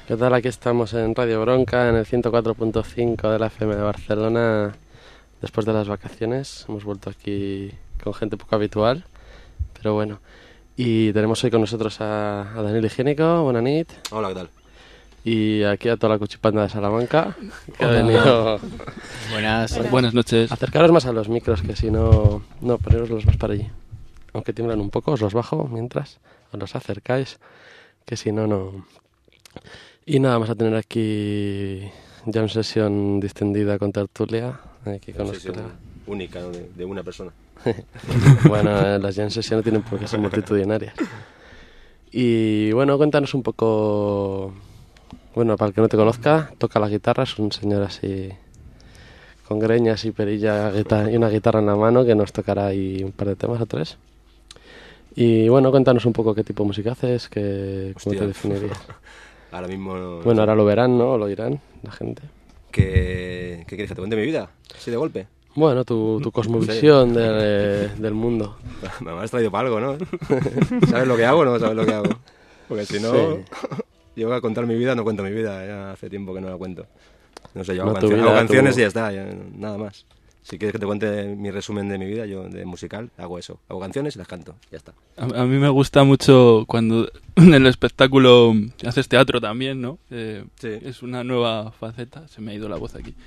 ¿Qué tal? Aquí estamos en Radio Bronca, en el 104.5 de la FM de Barcelona, después de las vacaciones. Hemos vuelto aquí con gente poco habitual, pero bueno. Y tenemos hoy con nosotros a Daniel Higiénico. Buenas nit. Hola, ¿qué tal? Y aquí a toda la cuchipanda de Salamanca, que ha venido... Buenas noches. Acercaros más a los micros, que si no... No, poneroslos más para allí. Aunque tiemblan un poco, os los bajo mientras os los acercáis, que si no, no... Y nada, vamos a tener aquí jam session distendida con tertulia. Aquí con sesión única, ¿no? de una persona. Bueno, las jam session no tienen por qué ser multitudinarias. Y bueno, cuéntanos un poco... Bueno, para el que no te conozca, toca la guitarra, es un señor así con greñas y perilla y una guitarra en la mano que nos tocará ahí un par de temas o tres. Y bueno, cuéntanos un poco qué tipo de música haces, cómo te definirías. Ahora mismo... Bueno, ahora lo verán, ¿no? O lo oirán la gente. ¿Qué quieres que te cuente mi vida? ¿Así de golpe? Bueno, tu cosmovisión del mundo. Me has traído para algo, ¿no? ¿Sabes lo que hago o no sabes lo que hago? Porque si no... Sí. Yo a contar mi vida no cuento mi vida, ya hace tiempo que no la cuento. No sé, yo hago canciones y ya está, nada más. Si quieres que te cuente mi resumen de mi vida, yo de musical hago eso. Hago canciones y las canto, ya está. A mí me gusta mucho cuando en el espectáculo haces teatro también, ¿no? Sí. Es una nueva faceta, se me ha ido la voz aquí.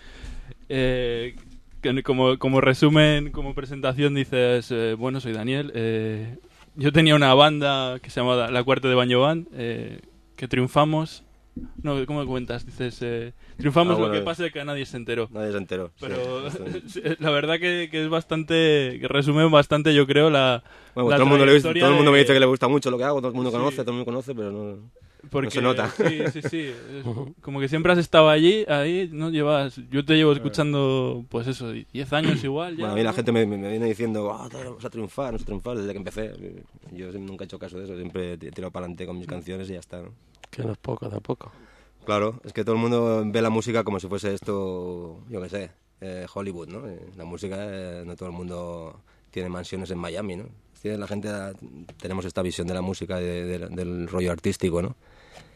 Que como resumen, como presentación dices, bueno, soy Daniel. Yo tenía una banda que se llamaba La Cuarta de Baño Band, que triunfamos. No, ¿cómo me cuentas? Dices, triunfamos, lo que pasa es que nadie se enteró. Nadie se enteró. Pero sí, la verdad que es bastante, que resume bastante, yo creo, la todo el mundo todo el mundo me dice que le gusta mucho lo que hago, todo el mundo conoce, pero no se nota. Sí. Como que siempre has estado ahí, ¿no? Yo te llevo escuchando, pues eso, 10 años igual. Ya, bueno, a mí la gente me viene diciendo, vamos a triunfar desde que empecé. Yo nunca he hecho caso de eso, siempre he tirado para adelante con mis canciones y ya está, ¿no? Que no es poco, tampoco. Claro, es que todo el mundo ve la música como si fuese esto, yo qué sé, Hollywood, ¿no? La música, no todo el mundo tiene mansiones en Miami, ¿no? La gente tenemos esta visión de la música, del rollo artístico, ¿no?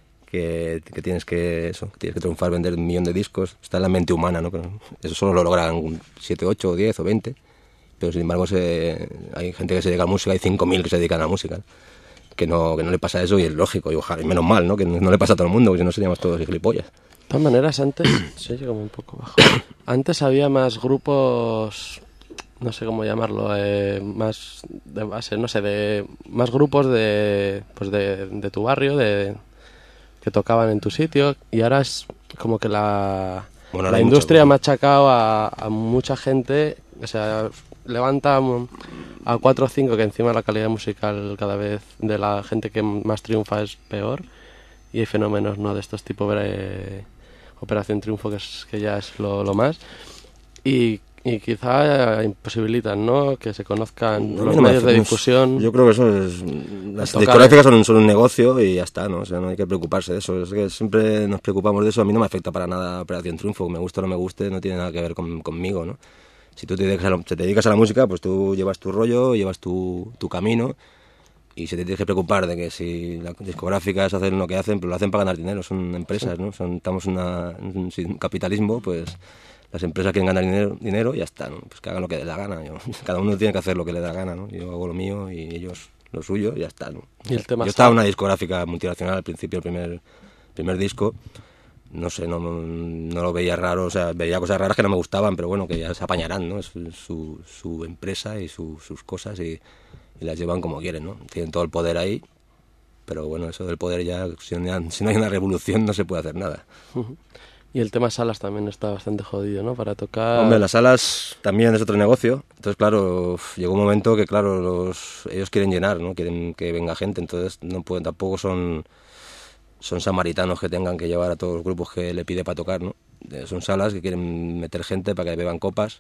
Que tienes que triunfar, vender 1 millón de discos, está en la mente humana, ¿no? Pero eso solo lo logran 7, 8, 10 o 20, pero sin embargo hay gente que se dedica a la música, hay 5.000 que se dedican a la música, ¿no? Que no le pasa eso y es lógico, y ojalá, y menos mal, ¿no? Que no le pasa a todo el mundo, porque si no seríamos todos gilipollas. De todas maneras, antes... sí, como un poco bajo. Antes había más grupos... no sé cómo llamarlo, más de base, no sé, más grupos de tu barrio, que tocaban en tu sitio, y ahora es como que la industria ha machacado a mucha gente, o sea, levanta a 4 o 5, que encima la calidad musical cada vez de la gente que más triunfa es peor, y hay fenómenos, ¿no?, de estos tipos de Operación Triunfo, que ya es lo más, y quizá imposibilitan, ¿no?, que se conozcan los medios de difusión. Yo creo que eso es... Las discográficas son un negocio y ya está, ¿no? O sea, no hay que preocuparse de eso. Es que siempre nos preocupamos de eso. A mí no me afecta para nada Operación Triunfo. Me guste o no me guste, no tiene nada que ver conmigo, ¿no? Si tú te dedicas a la música, pues tú llevas tu rollo, llevas tu camino, y si te tienes que preocupar de que si las discográficas hacen lo que hacen, pues lo hacen para ganar dinero. Son empresas, ¿no? Estamos en un capitalismo, pues... Las empresas quieren ganar dinero y ya está, ¿no? Pues que hagan lo que les da gana. Cada uno tiene que hacer lo que le da gana, ¿no? Yo hago lo mío y ellos lo suyo y ya está, ¿no? ¿Y el tema yo estaba en una discográfica multinacional al principio, el primer disco. No sé, no lo veía raro, o sea, veía cosas raras que no me gustaban, pero bueno, que ya se apañarán, ¿no? Es su empresa y sus cosas y las llevan como quieren, ¿no? Tienen todo el poder ahí, pero bueno, eso del poder ya, si no hay una revolución no se puede hacer nada. Y el tema salas también está bastante jodido, ¿no? Para tocar... Hombre, las salas también es otro negocio. Entonces, claro, llegó un momento que, claro, ellos quieren llenar, ¿no? Quieren que venga gente. Entonces, no pueden, tampoco son samaritanos que tengan que llevar a todos los grupos que le pide para tocar, ¿no? Son salas que quieren meter gente para que beban copas.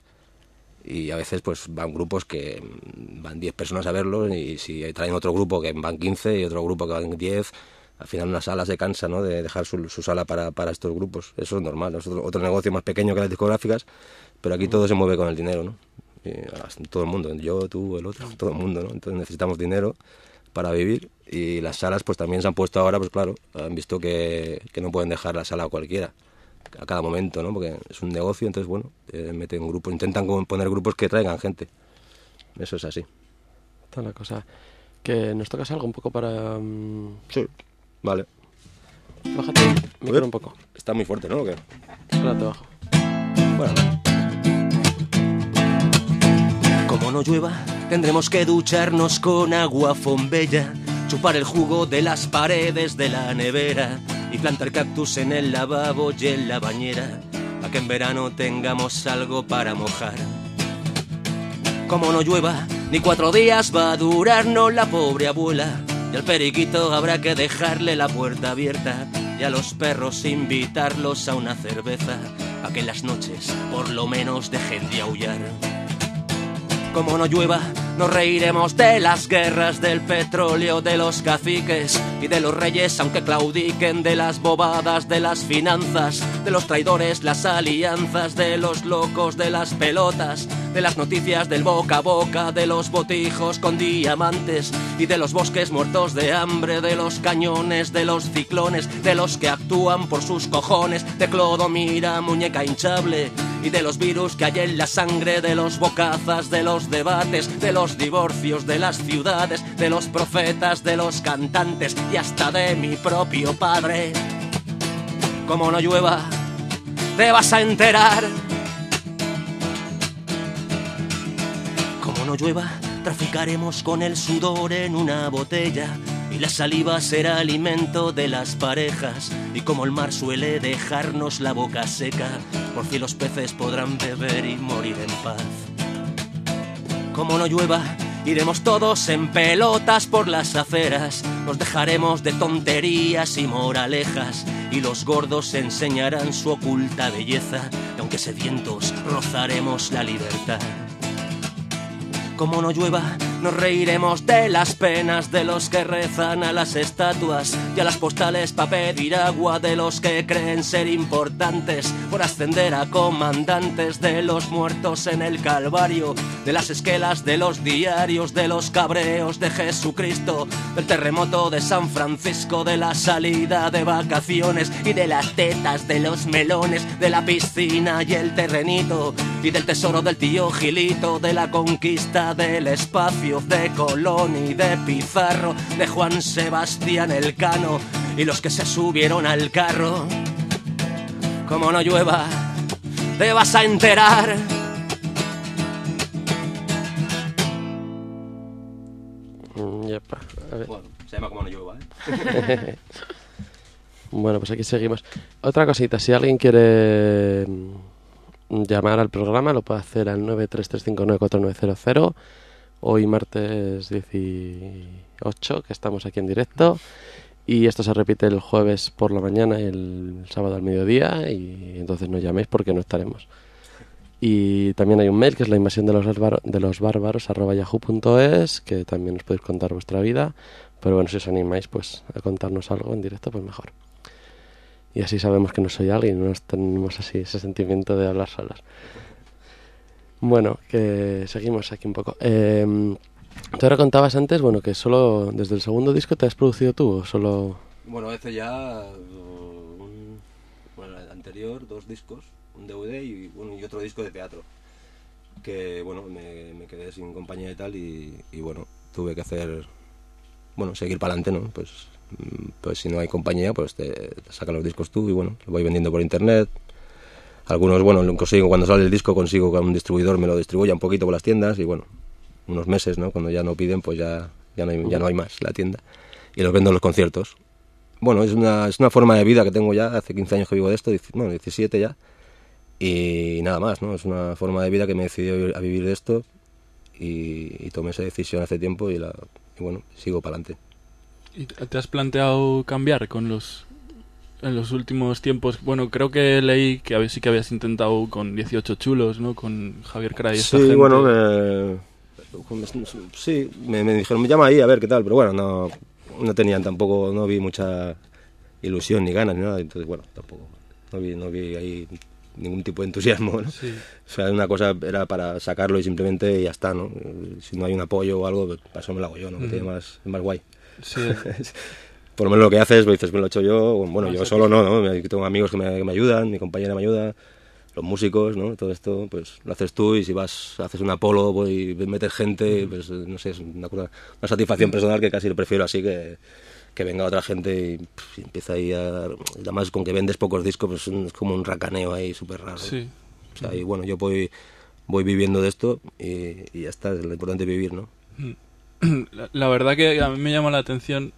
Y a veces, pues, van grupos que van 10 personas a verlos. Y si traen otro grupo que van 15 y otro grupo que van 10... Al final una sala se cansa, ¿no?, de dejar su sala para estos grupos. Eso es normal, es otro negocio más pequeño que las discográficas, pero aquí todo se mueve con el dinero, ¿no? Todo el mundo, yo, tú, el otro, todo el mundo, ¿no? Entonces necesitamos dinero para vivir, y las salas pues también se han puesto ahora, pues claro, han visto que no pueden dejar la sala a cualquiera a cada momento, ¿no? Porque es un negocio, entonces bueno, meten grupos, intentan poner grupos que traigan gente. Eso es así. Está la cosa. ¿Que nos tocas algo un poco para...? Sí, vale. Bájate el micro un poco. Está muy fuerte, ¿no? ¿O qué? Espérate, bajo. Bueno. Como no llueva, tendremos que ducharnos con agua fombella, chupar el jugo de las paredes de la nevera y plantar cactus en el lavabo y en la bañera, para que en verano tengamos algo para mojar. Como no llueva, ni 4 días va a durarnos la pobre abuela, y al periquito habrá que dejarle la puerta abierta, y a los perros invitarlos a una cerveza, para que en las noches por lo menos dejen de aullar. Como no llueva, nos reiremos de las guerras, del petróleo, de los caciques y de los reyes, aunque claudiquen, de las bobadas, de las finanzas, de los traidores, las alianzas, de los locos, de las pelotas, de las noticias del boca a boca, de los botijos con diamantes y de los bosques muertos de hambre, de los cañones, de los ciclones, de los que actúan por sus cojones, de Clodomira, muñeca hinchable, y de los virus que hay en la sangre, de los bocazas, de los debates, de los divorcios, de las ciudades, de los profetas, de los cantantes y hasta de mi propio padre. Como no llueva, te vas a enterar. Como no llueva, traficaremos con el sudor en una botella, y la saliva será alimento de las parejas, y como el mar suele dejarnos la boca seca, por fin los peces podrán beber y morir en paz. Como no llueva, iremos todos en pelotas por las aceras, nos dejaremos de tonterías y moralejas, y los gordos enseñarán su oculta belleza, y aunque sedientos rozaremos la libertad. Como no llueva, nos reiremos de las penas de los que rezan a las estatuas y a las postales para pedir agua, de los que creen ser importantes por ascender a comandantes, de los muertos en el Calvario, de las esquelas de los diarios, de los cabreos de Jesucristo, del terremoto de San Francisco, de la salida de vacaciones y de las tetas de los melones, de la piscina y el terrenito y del tesoro del tío Gilito, de la conquista del espacio, de Colón y de Pizarro, de Juan Sebastián Elcano y los que se subieron al carro. Como no llueva, te vas a enterar. Yepa, a ver. Bueno, se llama Como no llueva, ¿eh? Bueno, pues aquí seguimos. Otra cosita, si alguien quiere llamar al programa, lo puede hacer al 933594900. Hoy martes 18, que estamos aquí en directo, y esto se repite el jueves por la mañana y el sábado al mediodía, y entonces no llaméis porque no estaremos. Y también hay un mail que es lainvasionddelosbárbaros@yahoo.es, que también os podéis contar vuestra vida, pero bueno, si os animáis pues a contarnos algo en directo, pues mejor. Y así sabemos que no soy alguien, no tenemos así ese sentimiento de hablar solas. Bueno, que seguimos aquí un poco. Tú ahora contabas antes, bueno, que solo desde el segundo disco te has producido tú, ¿o solo...? Bueno, hace ya el anterior, 2 discos, un DVD y otro disco de teatro, que bueno, me quedé sin compañía y tal, y bueno, tuve que seguir para adelante, ¿no? Pues si no hay compañía, pues te sacan los discos tú, y bueno, lo voy vendiendo por internet. Algunos, bueno, consigo, cuando sale el disco consigo que un distribuidor me lo distribuya un poquito por las tiendas, y bueno, unos meses, ¿no? Cuando ya no piden, pues ya no hay más la tienda, y los vendo en los conciertos. Bueno, es una forma de vida que tengo ya, hace 15 años que vivo de esto, 17 ya, y nada más, ¿no? Es una forma de vida que me he decidido a vivir de esto, y tomé esa decisión hace tiempo, y bueno, sigo para adelante. ¿Y te has planteado cambiar en los últimos tiempos? Bueno, creo que leí que sí que habías intentado con 18 chulos, ¿no? Con Javier Cray y esta gente. Sí, bueno, sí, me dijeron, me llama ahí a ver qué tal, pero bueno, no tenían tampoco, no vi mucha ilusión ni ganas ni nada, entonces bueno, tampoco, no vi ahí ningún tipo de entusiasmo, ¿no? Sí. O sea, una cosa era para sacarlo y simplemente ya está, ¿no? Si no hay un apoyo o algo, pues para eso me lo hago yo, ¿no? Que tiene es más guay. Sí. Por lo menos lo que haces, pues dices, me lo he hecho yo, bueno, yo solo no, ¿no? Tengo amigos que me ayudan, mi compañera me ayuda, los músicos, ¿no? Todo esto, pues lo haces tú, y si haces un Apolo, pues, y metes gente, pues no sé, es una satisfacción personal que casi lo prefiero así que venga otra gente y empieza ahí además con que vendes pocos discos, pues es como un racaneo ahí súper raro. Sí. O sea, y bueno, yo voy viviendo de esto y ya está, es lo importante vivir, ¿no? La verdad que a mí me llama la atención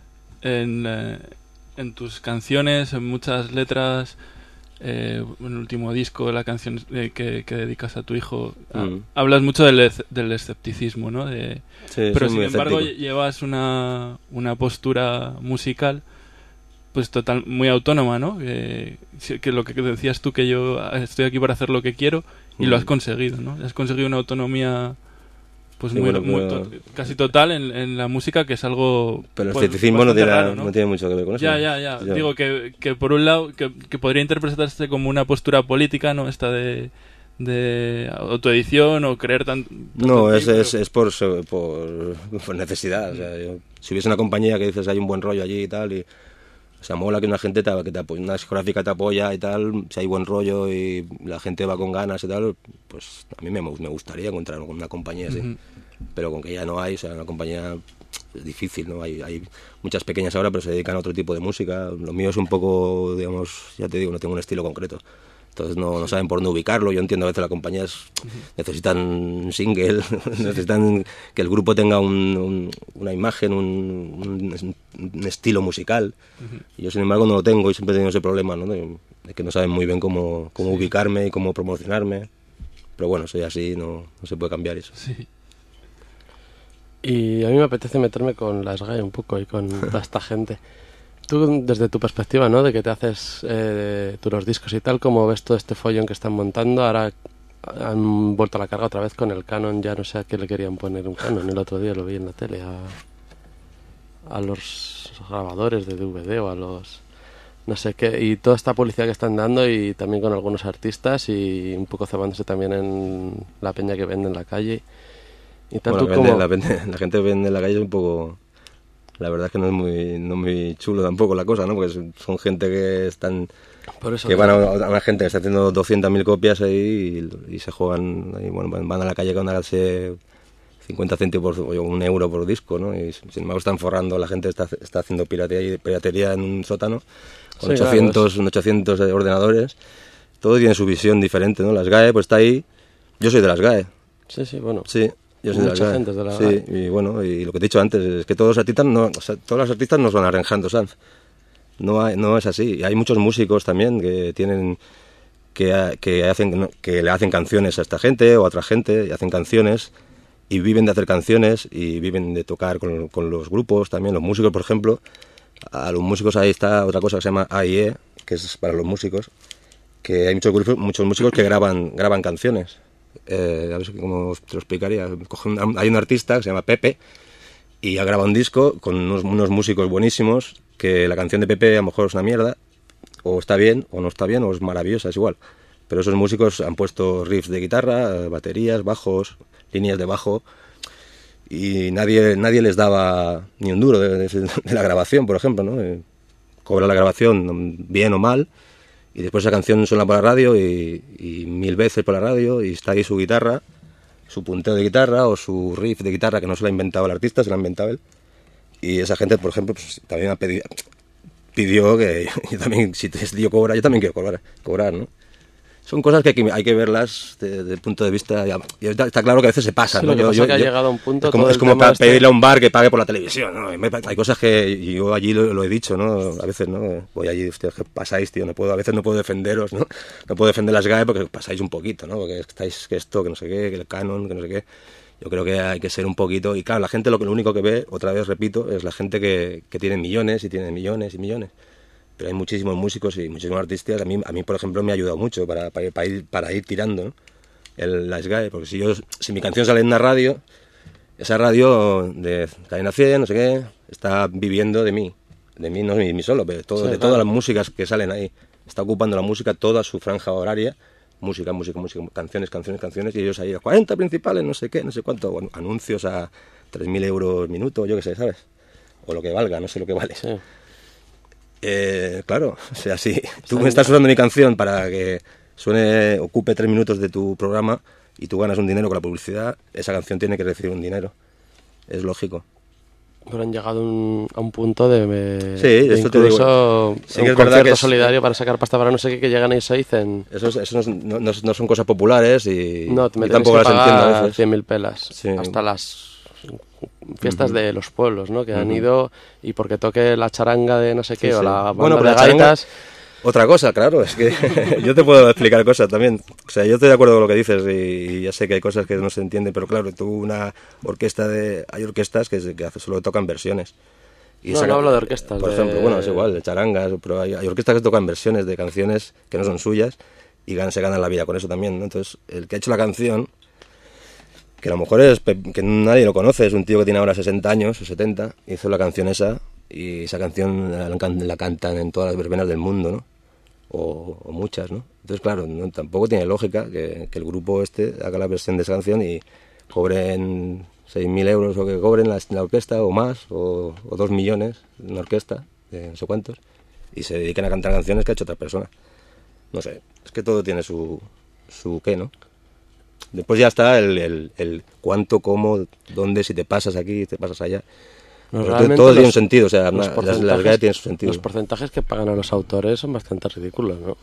en tus canciones, en muchas letras, en el último disco, la canción que dedicas a tu hijo, hablas mucho del escepticismo, ¿no? Sí, pero sin embargo escéptico. Llevas una postura musical pues muy autónoma, ¿no? Que lo que decías tú, que yo estoy aquí para hacer lo que quiero, y lo has conseguido, ¿no? Has conseguido una autonomía pues sí, casi total en la música, que es algo... Pero el escepticismo no tiene mucho que ver con eso. Ya. Digo que por un lado que podría interpretarse como una postura política, ¿no? Esta de autoedición o creer tanto... No, es por necesidad. O sea, si hubiese una compañía que dices hay un buen rollo allí y tal, y o sea, mola que una gente te apoya, una discográfica te apoya y tal, si hay buen rollo y la gente va con ganas y tal, pues a mí me gustaría encontrar una compañía así. Uh-huh. Pero con que ya no hay, o sea, una compañía es difícil, ¿no? Hay muchas pequeñas ahora, pero se dedican a otro tipo de música. Lo mío es un poco, digamos, ya te digo, no tengo un estilo concreto. Entonces no saben por dónde ubicarlo. Yo entiendo a veces las compañías necesitan un single, necesitan que el grupo tenga una imagen, un estilo musical. Y yo, sin embargo, no lo tengo y siempre he tenido ese problema, ¿no? De que no saben muy bien cómo ubicarme y cómo promocionarme. Pero bueno, soy así, no se puede cambiar eso. Sí. Y a mí me apetece meterme con las GAE un poco y con toda esta gente. Tú, desde tu perspectiva, ¿no? De que te haces tú los discos y tal, ¿cómo ves todo este follón que están montando? Ahora han vuelto a la carga otra vez con el Canon, ya no sé a qué le querían poner un Canon. El otro día lo vi en la tele, a los grabadores de DVD o a los... no sé qué. Y toda esta publicidad que están dando, y también con algunos artistas, y un poco cebándose también en la peña que vende en la calle. Y tanto bueno, la gente que vende en la calle es un poco... La verdad es que no es muy chulo tampoco la cosa, ¿no? Porque son gente que están... Por eso, que van a una gente que está haciendo 200.000 copias ahí y se juegan... Y bueno, van a la calle con darse 50 céntimos o €1 por disco, ¿no? Y sin embargo están forrando, la gente está haciendo piratería en un sótano con 800 ordenadores. Todo tiene su visión diferente, ¿no? Las GAE, pues está ahí. Yo soy de las GAE. Sí, bueno. Sí. Yo soy mucha gente de la GAE. Sí, y bueno, y lo que te he dicho antes es que todos los artistas no son Alejandro Sanz. No es así. Y hay muchos músicos también que tienen que le hacen canciones a esta gente o a otra gente, y hacen canciones y viven de hacer canciones y viven de tocar con los grupos también, los músicos, por ejemplo. A los músicos ahí está otra cosa que se llama AIE, que es para los músicos, que hay muchos músicos que graban canciones. A ver cómo te lo explicaría. Hay un artista que se llama Pepe y ha grabado un disco con unos músicos buenísimos, que la canción de Pepe a lo mejor es una mierda, o está bien, o no está bien, o es maravillosa, es igual. Pero esos músicos han puesto riffs de guitarra, baterías, bajos, líneas de bajo, y nadie les daba ni un duro de la grabación, por ejemplo, ¿no? Cobra la grabación bien o mal, y después esa canción suena por la radio y 1000 veces por la radio, y está ahí su guitarra, su punteo de guitarra o su riff de guitarra, que no se lo ha inventado el artista, se lo ha inventado él. Y esa gente, por ejemplo, pues, también pidió que yo también, si este tío cobra, yo también quiero cobrar, ¿no? Son cosas que hay que verlas desde el punto de vista... Y está claro que a veces se pasa, sí, ¿no? Yo ha llegado a un punto... Es como pedirle a un bar que pague por la televisión, ¿no? Hay cosas que yo allí lo he dicho, ¿no? A veces, ¿no? Voy allí, hostia, que pasáis, tío, a veces no puedo defenderos, ¿no? No puedo defender las GAE porque pasáis un poquito, ¿no? Porque estáis que esto, que no sé qué, que el Canon, que no sé qué... Yo creo que hay que ser un poquito... Y claro, la gente lo único que ve, otra vez repito, es la gente que tiene millones y tiene millones y millones. Pero hay muchísimos músicos y muchísimos artistas. A mí por ejemplo, me ha ayudado mucho para ir tirando, ¿no? La SGAE, porque si mi canción sale en una radio, esa radio de Cadena 100, no sé qué, está viviendo de mí, no de mí solo, pero de todas las músicas que salen ahí. está ocupando la música toda su franja horaria, música, canciones, y ellos ahí, 40 principales, no sé qué, no sé cuánto, bueno, anuncios a 3.000 euros minuto, yo qué sé, ¿sabes? O lo que valga, no sé lo que vale. Sí. Claro, o sea, si tú me estás usando mi canción para que ocupe 3 minutos de tu programa y tú ganas un dinero con la publicidad, esa canción tiene que recibir un dinero. Es lógico. Pero han llegado a un punto de sí, esto incluso te digo. Sí que un concierto solidario para sacar pasta para no sé qué, que llegan y se dicen... Eso no son cosas populares y, no, y tampoco las entiendo a veces. 100.000 pelas, sí. Hasta las fiestas de los pueblos, ¿no? Que han ido y porque toque la charanga de no sé qué, o la banda de gaitas... Otra cosa, claro, es que yo te puedo explicar cosas también. O sea, yo estoy de acuerdo con lo que dices y ya sé que hay cosas que no se entienden, pero claro, tú una orquesta hay orquestas que solo tocan versiones. Y no hablo de orquestas. Por ejemplo, bueno, es igual, de charangas, pero hay orquestas que tocan versiones de canciones que no son suyas y se ganan la vida con eso también, ¿no? Entonces, el que ha hecho la canción, que a lo mejor que nadie lo conoce, es un tío que tiene ahora 60 años o 70, hizo la canción esa y esa canción la cantan en todas las verbenas del mundo, ¿no? O muchas, ¿no? Entonces, claro, tampoco tiene lógica que el grupo haga la versión de esa canción y cobren 6.000 euros o que cobren la orquesta o más, o 2 millones en una orquesta, de no sé cuántos, y se dediquen a cantar canciones que ha hecho otra persona. No sé, es que todo tiene su qué, ¿no? Después ya está el cuánto, cómo, dónde, si te pasas aquí, te pasas allá. No, todo tiene un sentido, o sea, las GAE tienen su sentido. Los porcentajes que pagan a los autores son bastante ridículos, ¿no?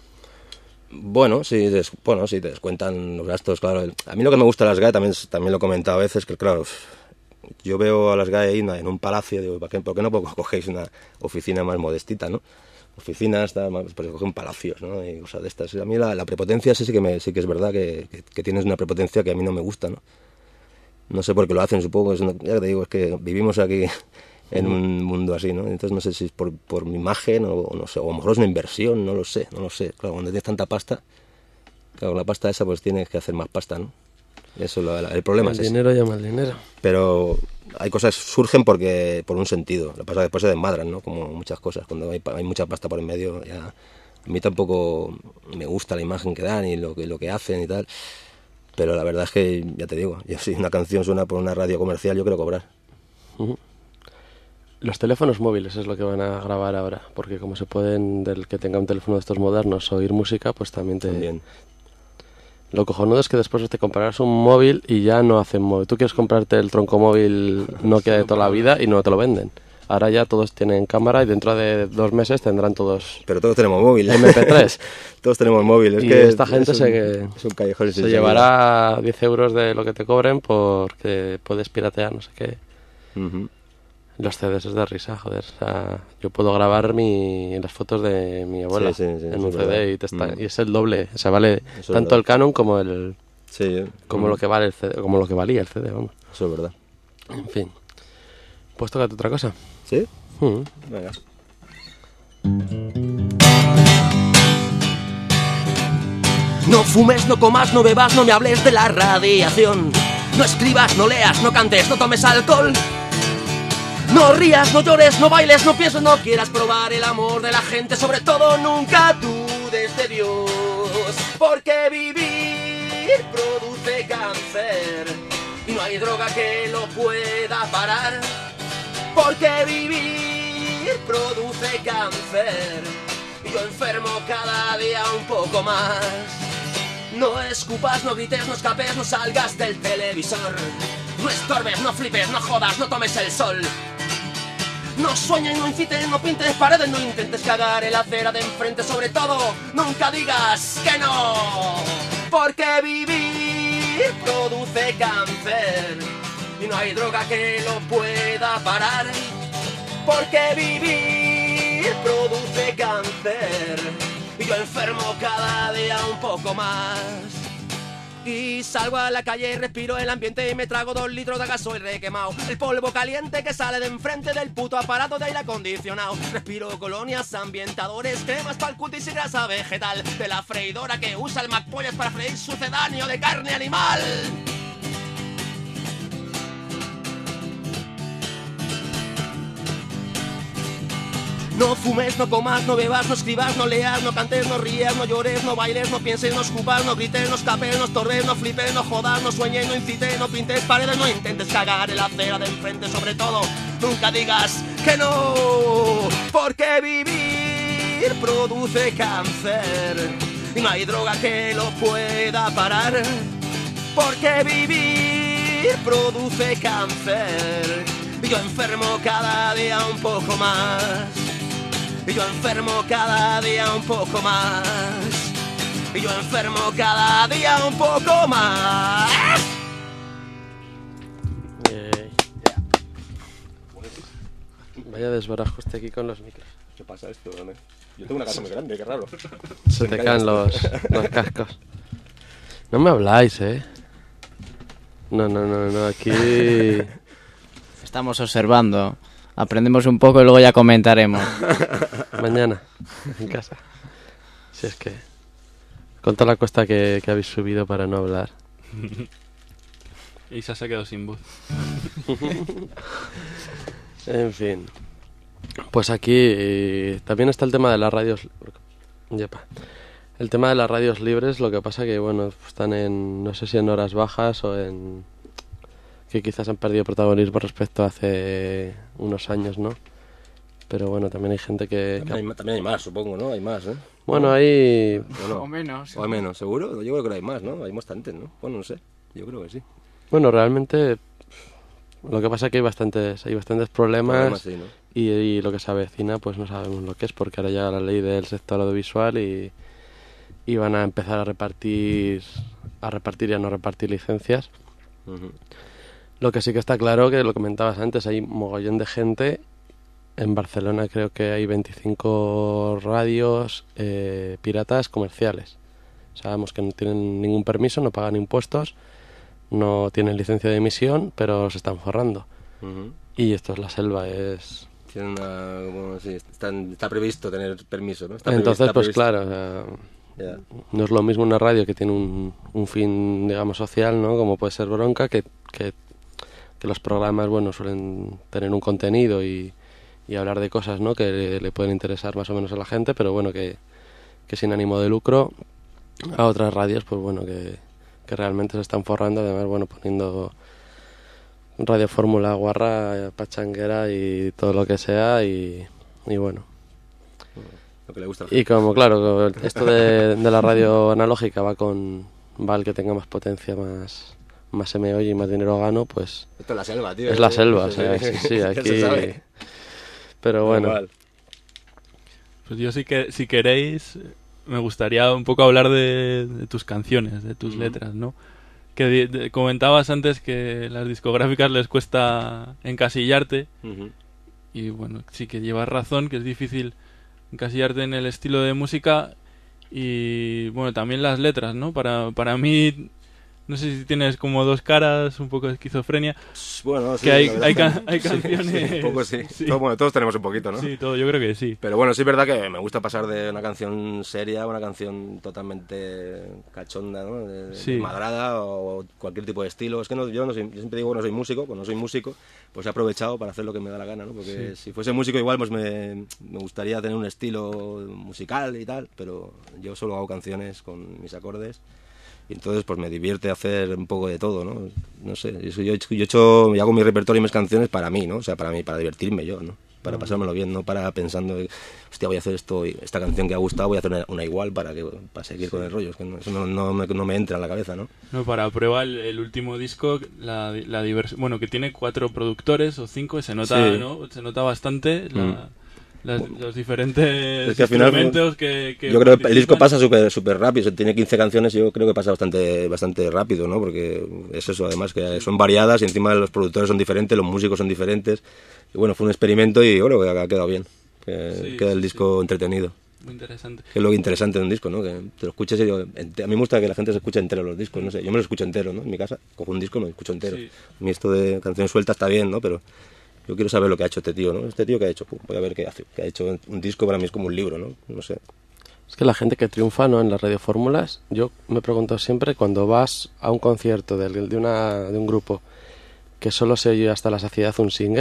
Bueno, sí, te descuentan los gastos, claro. A mí lo que me gusta de las GAE, también lo he comentado a veces, que claro, yo veo a las GAE en un palacio, digo, ¿por qué no cogéis una oficina más modestita, no? Oficinas, pues cogen palacios, ¿no? Y cosas de estas. A mí la prepotencia sí que es verdad que tienes una prepotencia que a mí no me gusta, ¿no? No sé por qué lo hacen, supongo, ya te digo, es que vivimos aquí en un mundo así, ¿no? Entonces no sé si es por mi imagen o no sé, o a lo mejor es una inversión, no lo sé. Claro, cuando tienes tanta pasta, claro, con la pasta esa pues tienes que hacer más pasta, ¿no? Y eso el problema es ese. El dinero llama al dinero. Pero hay cosas que surgen por un sentido, lo que pasa es que después se desmadran, ¿no? Como muchas cosas, cuando hay mucha pasta por en medio, ya a mí tampoco me gusta la imagen que dan y lo que hacen y tal. Pero la verdad es que, ya te digo, si una canción suena por una radio comercial, yo quiero cobrar. Los teléfonos móviles es lo que van a grabar ahora, porque como se pueden, del que tenga un teléfono de estos modernos, oír música, pues también. Lo cojonudo es que después te comprarás un móvil y ya no hacen móvil. Tú quieres comprarte el tronco móvil Nokia de toda la vida y no te lo venden. Ahora ya todos tienen cámara y dentro de 2 meses tendrán todos... Pero todos tenemos móvil. MP3. Todos tenemos móvil. Es y que esta gente es un callejón se llevará 10 euros de lo que te cobren porque puedes piratear, no sé qué. Los CDs es de risa, joder. O sea, yo puedo grabar las fotos de mi abuela en un CD y es el doble. O sea, vale eso tanto el Canon como lo que vale el CD, como lo que valía el CD, vamos. Eso es verdad. En fin. Pues tócate otra cosa. ¿Sí? Venga. No fumes, no comas, no bebas, no me hables de la radiación. No escribas, no leas, no cantes, no tomes alcohol. No rías, no llores, no bailes, no pienses, no quieras probar el amor de la gente. Sobre todo nunca dudes de Dios, porque vivir produce cáncer y no hay droga que lo pueda parar. Porque vivir produce cáncer y yo enfermo cada día un poco más. No escupas, no grites, no escapes, no salgas del televisor. No estorbes, no flipes, no jodas, no tomes el sol. No sueñes, no incites, no pintes paredes, no intentes cagar en la acera de enfrente. Sobre todo, nunca digas que no, porque vivir produce cáncer y no hay droga que lo pueda parar. Porque vivir produce cáncer y yo enfermo cada día un poco más. Y salgo a la calle, respiro el ambiente y me trago 2 litros de gasoil requemado. El polvo caliente que sale de enfrente del puto aparato de aire acondicionado. Respiro colonias, ambientadores, cremas para el cutis y grasa vegetal de la freidora que usa el McPollas para freír sucedáneo de carne animal. No fumes, no comas, no bebas, no escribas, no leas, no cantes, no rías, no llores, no bailes, no pienses, no escupas, no grites, no escapes, no estorbes, no flipes, no jodas, no sueñes, no incites, no pintes paredes, no intentes cagar en la acera de enfrente. Sobre todo, nunca digas que no, porque vivir produce cáncer y no hay droga que lo pueda parar. Porque vivir produce cáncer y yo enfermo cada día un poco más. Y yo enfermo cada día un poco más. Y yo enfermo cada día un poco más. Vaya desbarajo aquí con los micros. ¿Qué pasa esto? Yo tengo una casa muy grande, qué raro. Se te caen los cascos. No me habláis, No, aquí... Estamos observando. Aprendemos un poco y luego ya comentaremos. Mañana, en casa. Si es que... Con toda la cuesta que habéis subido para no hablar. Isa se ha quedado sin voz. En fin. Pues aquí también está el tema de las radios... Yepa. El tema de las radios libres, lo que pasa que, bueno, están en... No sé si en horas bajas o en... Que quizás han perdido protagonismo respecto a hace unos años, ¿no? Pero bueno, también hay gente que... También hay más, supongo, ¿no? Hay más, ¿eh? Bueno, hay... O menos. O menos, ¿seguro? Yo creo que hay más, ¿no? Hay bastantes, ¿no? Bueno, no sé. Yo creo que sí. Bueno, realmente... Lo que pasa es que hay bastantes problemas sí, ¿no? y lo que se avecina, pues no sabemos lo que es, porque ahora llega la ley del sector audiovisual y van a empezar a repartir y a no repartir licencias. Uh-huh. Lo que sí que está claro, que lo comentabas antes, hay mogollón de gente. En Barcelona creo que hay 25 radios piratas comerciales. Sabemos que no tienen ningún permiso, no pagan impuestos, no tienen licencia de emisión, pero se están forrando. Uh-huh. Y esto es la selva, es... Tienen bueno, sí, está previsto tener permiso, ¿no? Entonces, pues previsto. claro, o sea, yeah. No es lo mismo una radio que tiene un fin, digamos, social, ¿no? Como puede ser Bronca, que los programas, bueno, suelen tener un contenido y hablar de cosas, ¿no? Que le pueden interesar más o menos a la gente, pero bueno, que sin ánimo de lucro. A otras radios, pues bueno, que realmente se están forrando, además, bueno, poniendo Radio Fórmula, Guarra, Pachanguera y todo lo que sea y bueno. Lo que le gusta. Y como, claro, esto de la radio analógica va el que tenga más potencia, más se me oye y más dinero gano, pues... Esto es la selva, tío. Es la selva, o sea, sí, aquí... se sabe. Pero bueno. Igual. Pues yo sí que, si queréis, me gustaría un poco hablar de tus canciones, de tus letras, ¿no? Que comentabas antes que las discográficas les cuesta encasillarte. Uh-huh. Y bueno, sí que llevas razón, que es difícil encasillarte en el estilo de música y bueno, también las letras, ¿no? Para mí, no sé si tienes como dos caras, un poco de esquizofrenia. Bueno, sí, que hay canciones... Sí, un poco sí. Sí. Todos tenemos un poquito, ¿no? Sí, yo creo que sí. Pero bueno, sí es verdad que me gusta pasar de una canción seria a una canción totalmente cachonda, ¿no? De madrada o cualquier tipo de estilo. Es que yo siempre digo que no soy músico, pues no soy músico, pues he aprovechado para hacer lo que me da la gana, ¿no? Porque si fuese músico igual pues me gustaría tener un estilo musical y tal, pero yo solo hago canciones con mis acordes. Y entonces pues me divierte hacer un poco de todo, ¿no? No sé, yo hago mi repertorio y mis canciones para mí, ¿no? O sea, para mí, para divertirme yo, ¿no? Para pasármelo bien, no para pensando, hostia, voy a hacer esta canción que ha gustado, voy a hacer una igual para seguir con el rollo. Es que eso no me entra en la cabeza, ¿no? No, para prueba el último disco, la bueno, que tiene 4 productores o 5, se nota, ¿no? Se nota bastante los diferentes es que al final, instrumentos que yo creo que el disco pasa súper rápido. Tiene 15 canciones y yo creo que pasa bastante rápido, ¿no? Porque es eso, además, que son variadas y encima los productores son diferentes, los músicos son diferentes. Y bueno, fue un experimento y bueno, que ha quedado bien. Queda el disco entretenido. Muy interesante. Que es lo interesante de un disco, ¿no? Que te lo escuches y a mí me gusta que la gente se escuche entero los discos, no sé. Yo me los escucho entero, ¿no? En mi casa cojo un disco y me lo escucho entero. Sí. A mí esto de canciones sueltas está bien, ¿no? Pero yo quiero saber lo que ha hecho este tío, ¿no? Este tío que ha hecho, voy a ver qué hace. Que ha hecho un disco, para mí es como un libro, ¿no? No sé. Es que la gente que triunfa, ¿no? En las radiofórmulas, yo me pregunto siempre, cuando vas a un concierto de un grupo que solo se oye hasta la saciedad un single,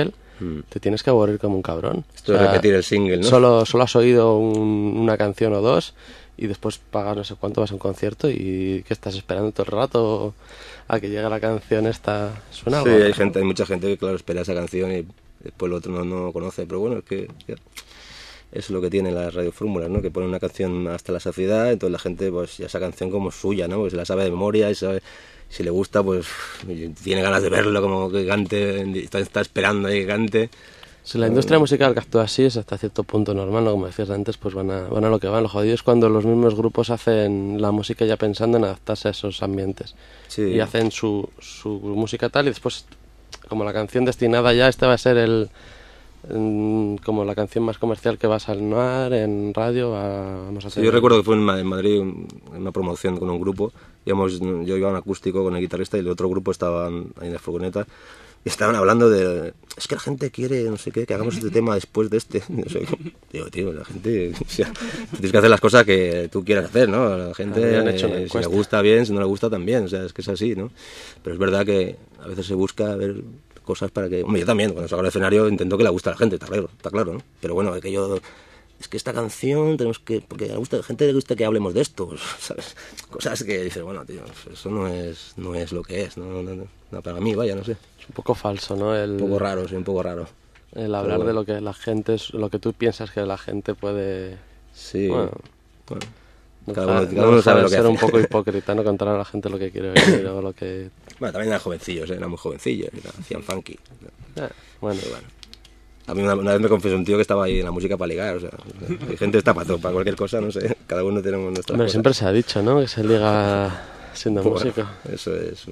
te tienes que aburrir como un cabrón. Esto de repetir el single, ¿no? Solo has oído una canción o dos y después pagas no sé cuánto, vas a un concierto y ¿qué estás esperando todo el rato a que llegue la canción esta? ¿Suena algo? Sí, hay mucha gente que claro espera esa canción y después el otro no conoce, pero bueno, es que es lo que tiene las radiofórmulas, ¿no? Que ponen una canción hasta la saciedad, entonces la gente pues ya esa canción como suya, ¿no? Pues se la sabe de memoria y sabe, si le gusta pues tiene ganas de verlo, como que cante, está esperando ahí que cante. Si la industria musical que actúa así es hasta cierto punto normal, ¿no? Como decías antes, pues van a lo que van. Lo jodido es cuando los mismos grupos hacen la música ya pensando en adaptarse a esos ambientes. Sí. Y hacen su música tal y después, como la canción destinada ya, esta va a ser como la canción más comercial que va a sonar en radio. Vamos a hacer. Sí, yo recuerdo que fue en Madrid una promoción con un grupo. Yo iba en acústico con el guitarrista y el otro grupo estaban ahí en la furgoneta. Y estaban hablando de... Es que la gente quiere, no sé qué, que hagamos este tema después de este. No sé, digo, tío, la gente... O sea, tienes que hacer las cosas que tú quieras hacer, ¿no? La gente, si le gusta bien, si no le gusta también. O sea, es que es así, ¿no? Pero es verdad que a veces se busca ver cosas para que... Hombre, yo también, cuando salgo al escenario intento que le guste a la gente, está claro, ¿no? Pero bueno, es que esta canción tenemos que... Porque a la gente le gusta que hablemos de esto, ¿sabes? Cosas que dices, bueno, tío, eso no es lo que es, no, para mí, vaya, no sé. Es un poco falso, ¿no? Un poco raro, sí, un poco raro. El hablar de lo que la gente... lo que tú piensas que la gente puede... Sí, bueno. Cada uno sabe lo que hace. Ser un poco hipócrita, no contar a la gente lo que quiere oír o lo que... Bueno, también eran jovencillos, eran muy jovencillos, hacían funky. Bueno. A mí una vez me confesó un tío que estaba ahí en la música para ligar, o sea, hay gente está para todo, para cualquier cosa, no sé, cada uno tenemos nuestras cosas. Siempre se ha dicho, ¿no?, que se liga siendo músico. Eso es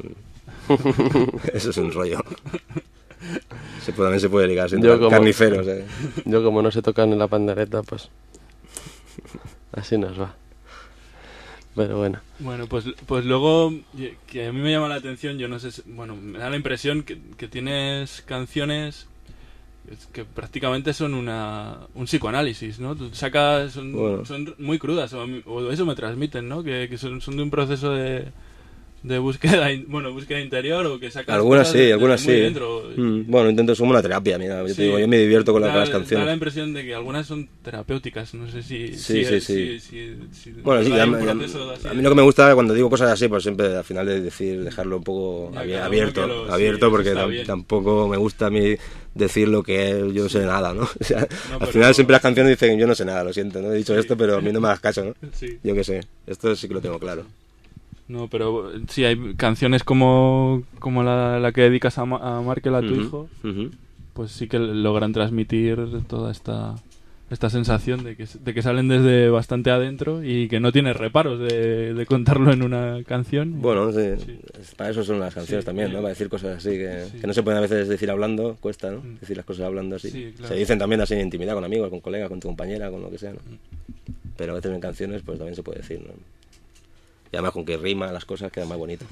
un rollo. También se puede ligar siendo carnicero, o sea. Yo como no sé tocar ni la pandereta, pues así nos va. Pero bueno. Bueno, pues luego, que a mí me llama la atención, yo no sé, bueno, me da la impresión que tienes canciones que prácticamente son un psicoanálisis, ¿no? Tú sacas, son muy crudas, o eso me transmiten, ¿no? Que son de un proceso de búsqueda interior, o que sacas algunas sí. dentro. Bueno, intento, es como una terapia, mira, yo te digo, yo me divierto con las canciones. Da la impresión de que algunas son terapéuticas, no sé si... Sí. Bueno, sí, a mí lo que me gusta cuando digo cosas así, pues siempre al final dejarlo un poco abierto, porque tampoco me gusta a mí decir lo que yo no sé nada, ¿no? O sea, al final siempre las canciones dicen yo no sé nada, lo siento, no he dicho esto, pero a mí no me hagas caso, ¿no? Sí. Yo qué sé, esto sí que lo tengo claro. No, pero sí hay canciones como la que dedicas a Markel, a tu hijo, pues sí que logran transmitir toda esta sensación de que salen desde bastante adentro y que no tienes reparos de contarlo en una canción. Bueno, sí. Para eso son las canciones también, ¿no? Para decir cosas así que no se pueden a veces decir hablando, cuesta, ¿no? Decir las cosas hablando así. Sí, claro. Se dicen también así en intimidad con amigos, con colegas, con tu compañera, con lo que sea, ¿no? Pero a veces en canciones pues también se puede decir, ¿no? Y además con que rima las cosas queda más bonito.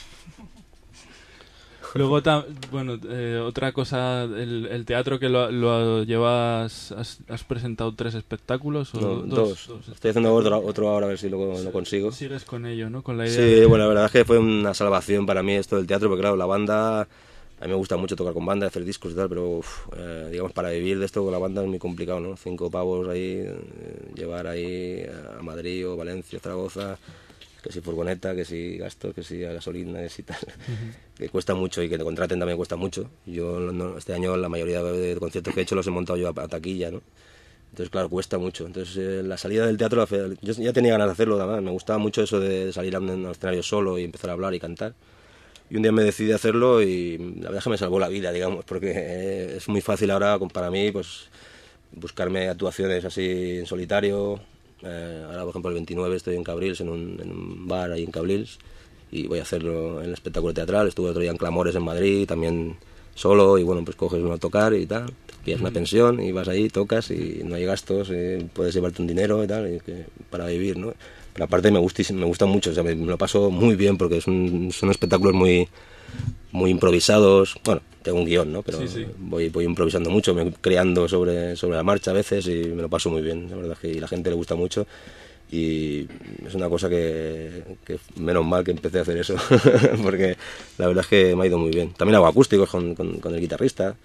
Luego, otra cosa, el teatro que lo llevas, has presentado 3 espectáculos, ¿o no, dos? Estoy haciendo otro ahora a ver si lo consigo. Sigues con ello, ¿no? Con la idea. Sí, bueno, la verdad es que fue una salvación para mí esto del teatro, porque claro, la banda, a mí me gusta mucho tocar con banda, hacer discos y tal, pero digamos, para vivir de esto con la banda es muy complicado, ¿no? 5 pavos ahí, llevar ahí a Madrid o Valencia, Zaragoza, que si furgoneta, que si gastos, que si gasolina, que si tal, que cuesta mucho, y que te contraten también cuesta mucho. Yo este año la mayoría de conciertos que he hecho los he montado yo a taquilla, ¿no? Entonces claro, cuesta mucho. Entonces la salida del teatro, yo ya tenía ganas de hacerlo, además, me gustaba mucho eso de salir al escenario solo y empezar a hablar y cantar. Y un día me decidí a hacerlo y la verdad es que me salvó la vida, digamos, porque es muy fácil ahora para mí pues buscarme actuaciones así en solitario. Ahora, por ejemplo, el 29 estoy en Cabrils, en un bar ahí en Cabrils, y voy a hacerlo en el espectáculo teatral. Estuve otro día en Clamores en Madrid, también solo, y bueno, pues coges uno a tocar y tal, pillas una pensión y vas ahí, tocas y no hay gastos, puedes llevarte un dinero y tal, para vivir, ¿no? Pero aparte me gusta mucho, o sea, me lo paso muy bien porque son espectáculos muy improvisados. Bueno, tengo un guión, ¿no? Pero sí. Voy improvisando mucho, me creando sobre la marcha a veces, y me lo paso muy bien. La verdad es que a la gente le gusta mucho y es una cosa que menos mal que empecé a hacer eso, porque la verdad es que me ha ido muy bien. También hago acústicos con el guitarrista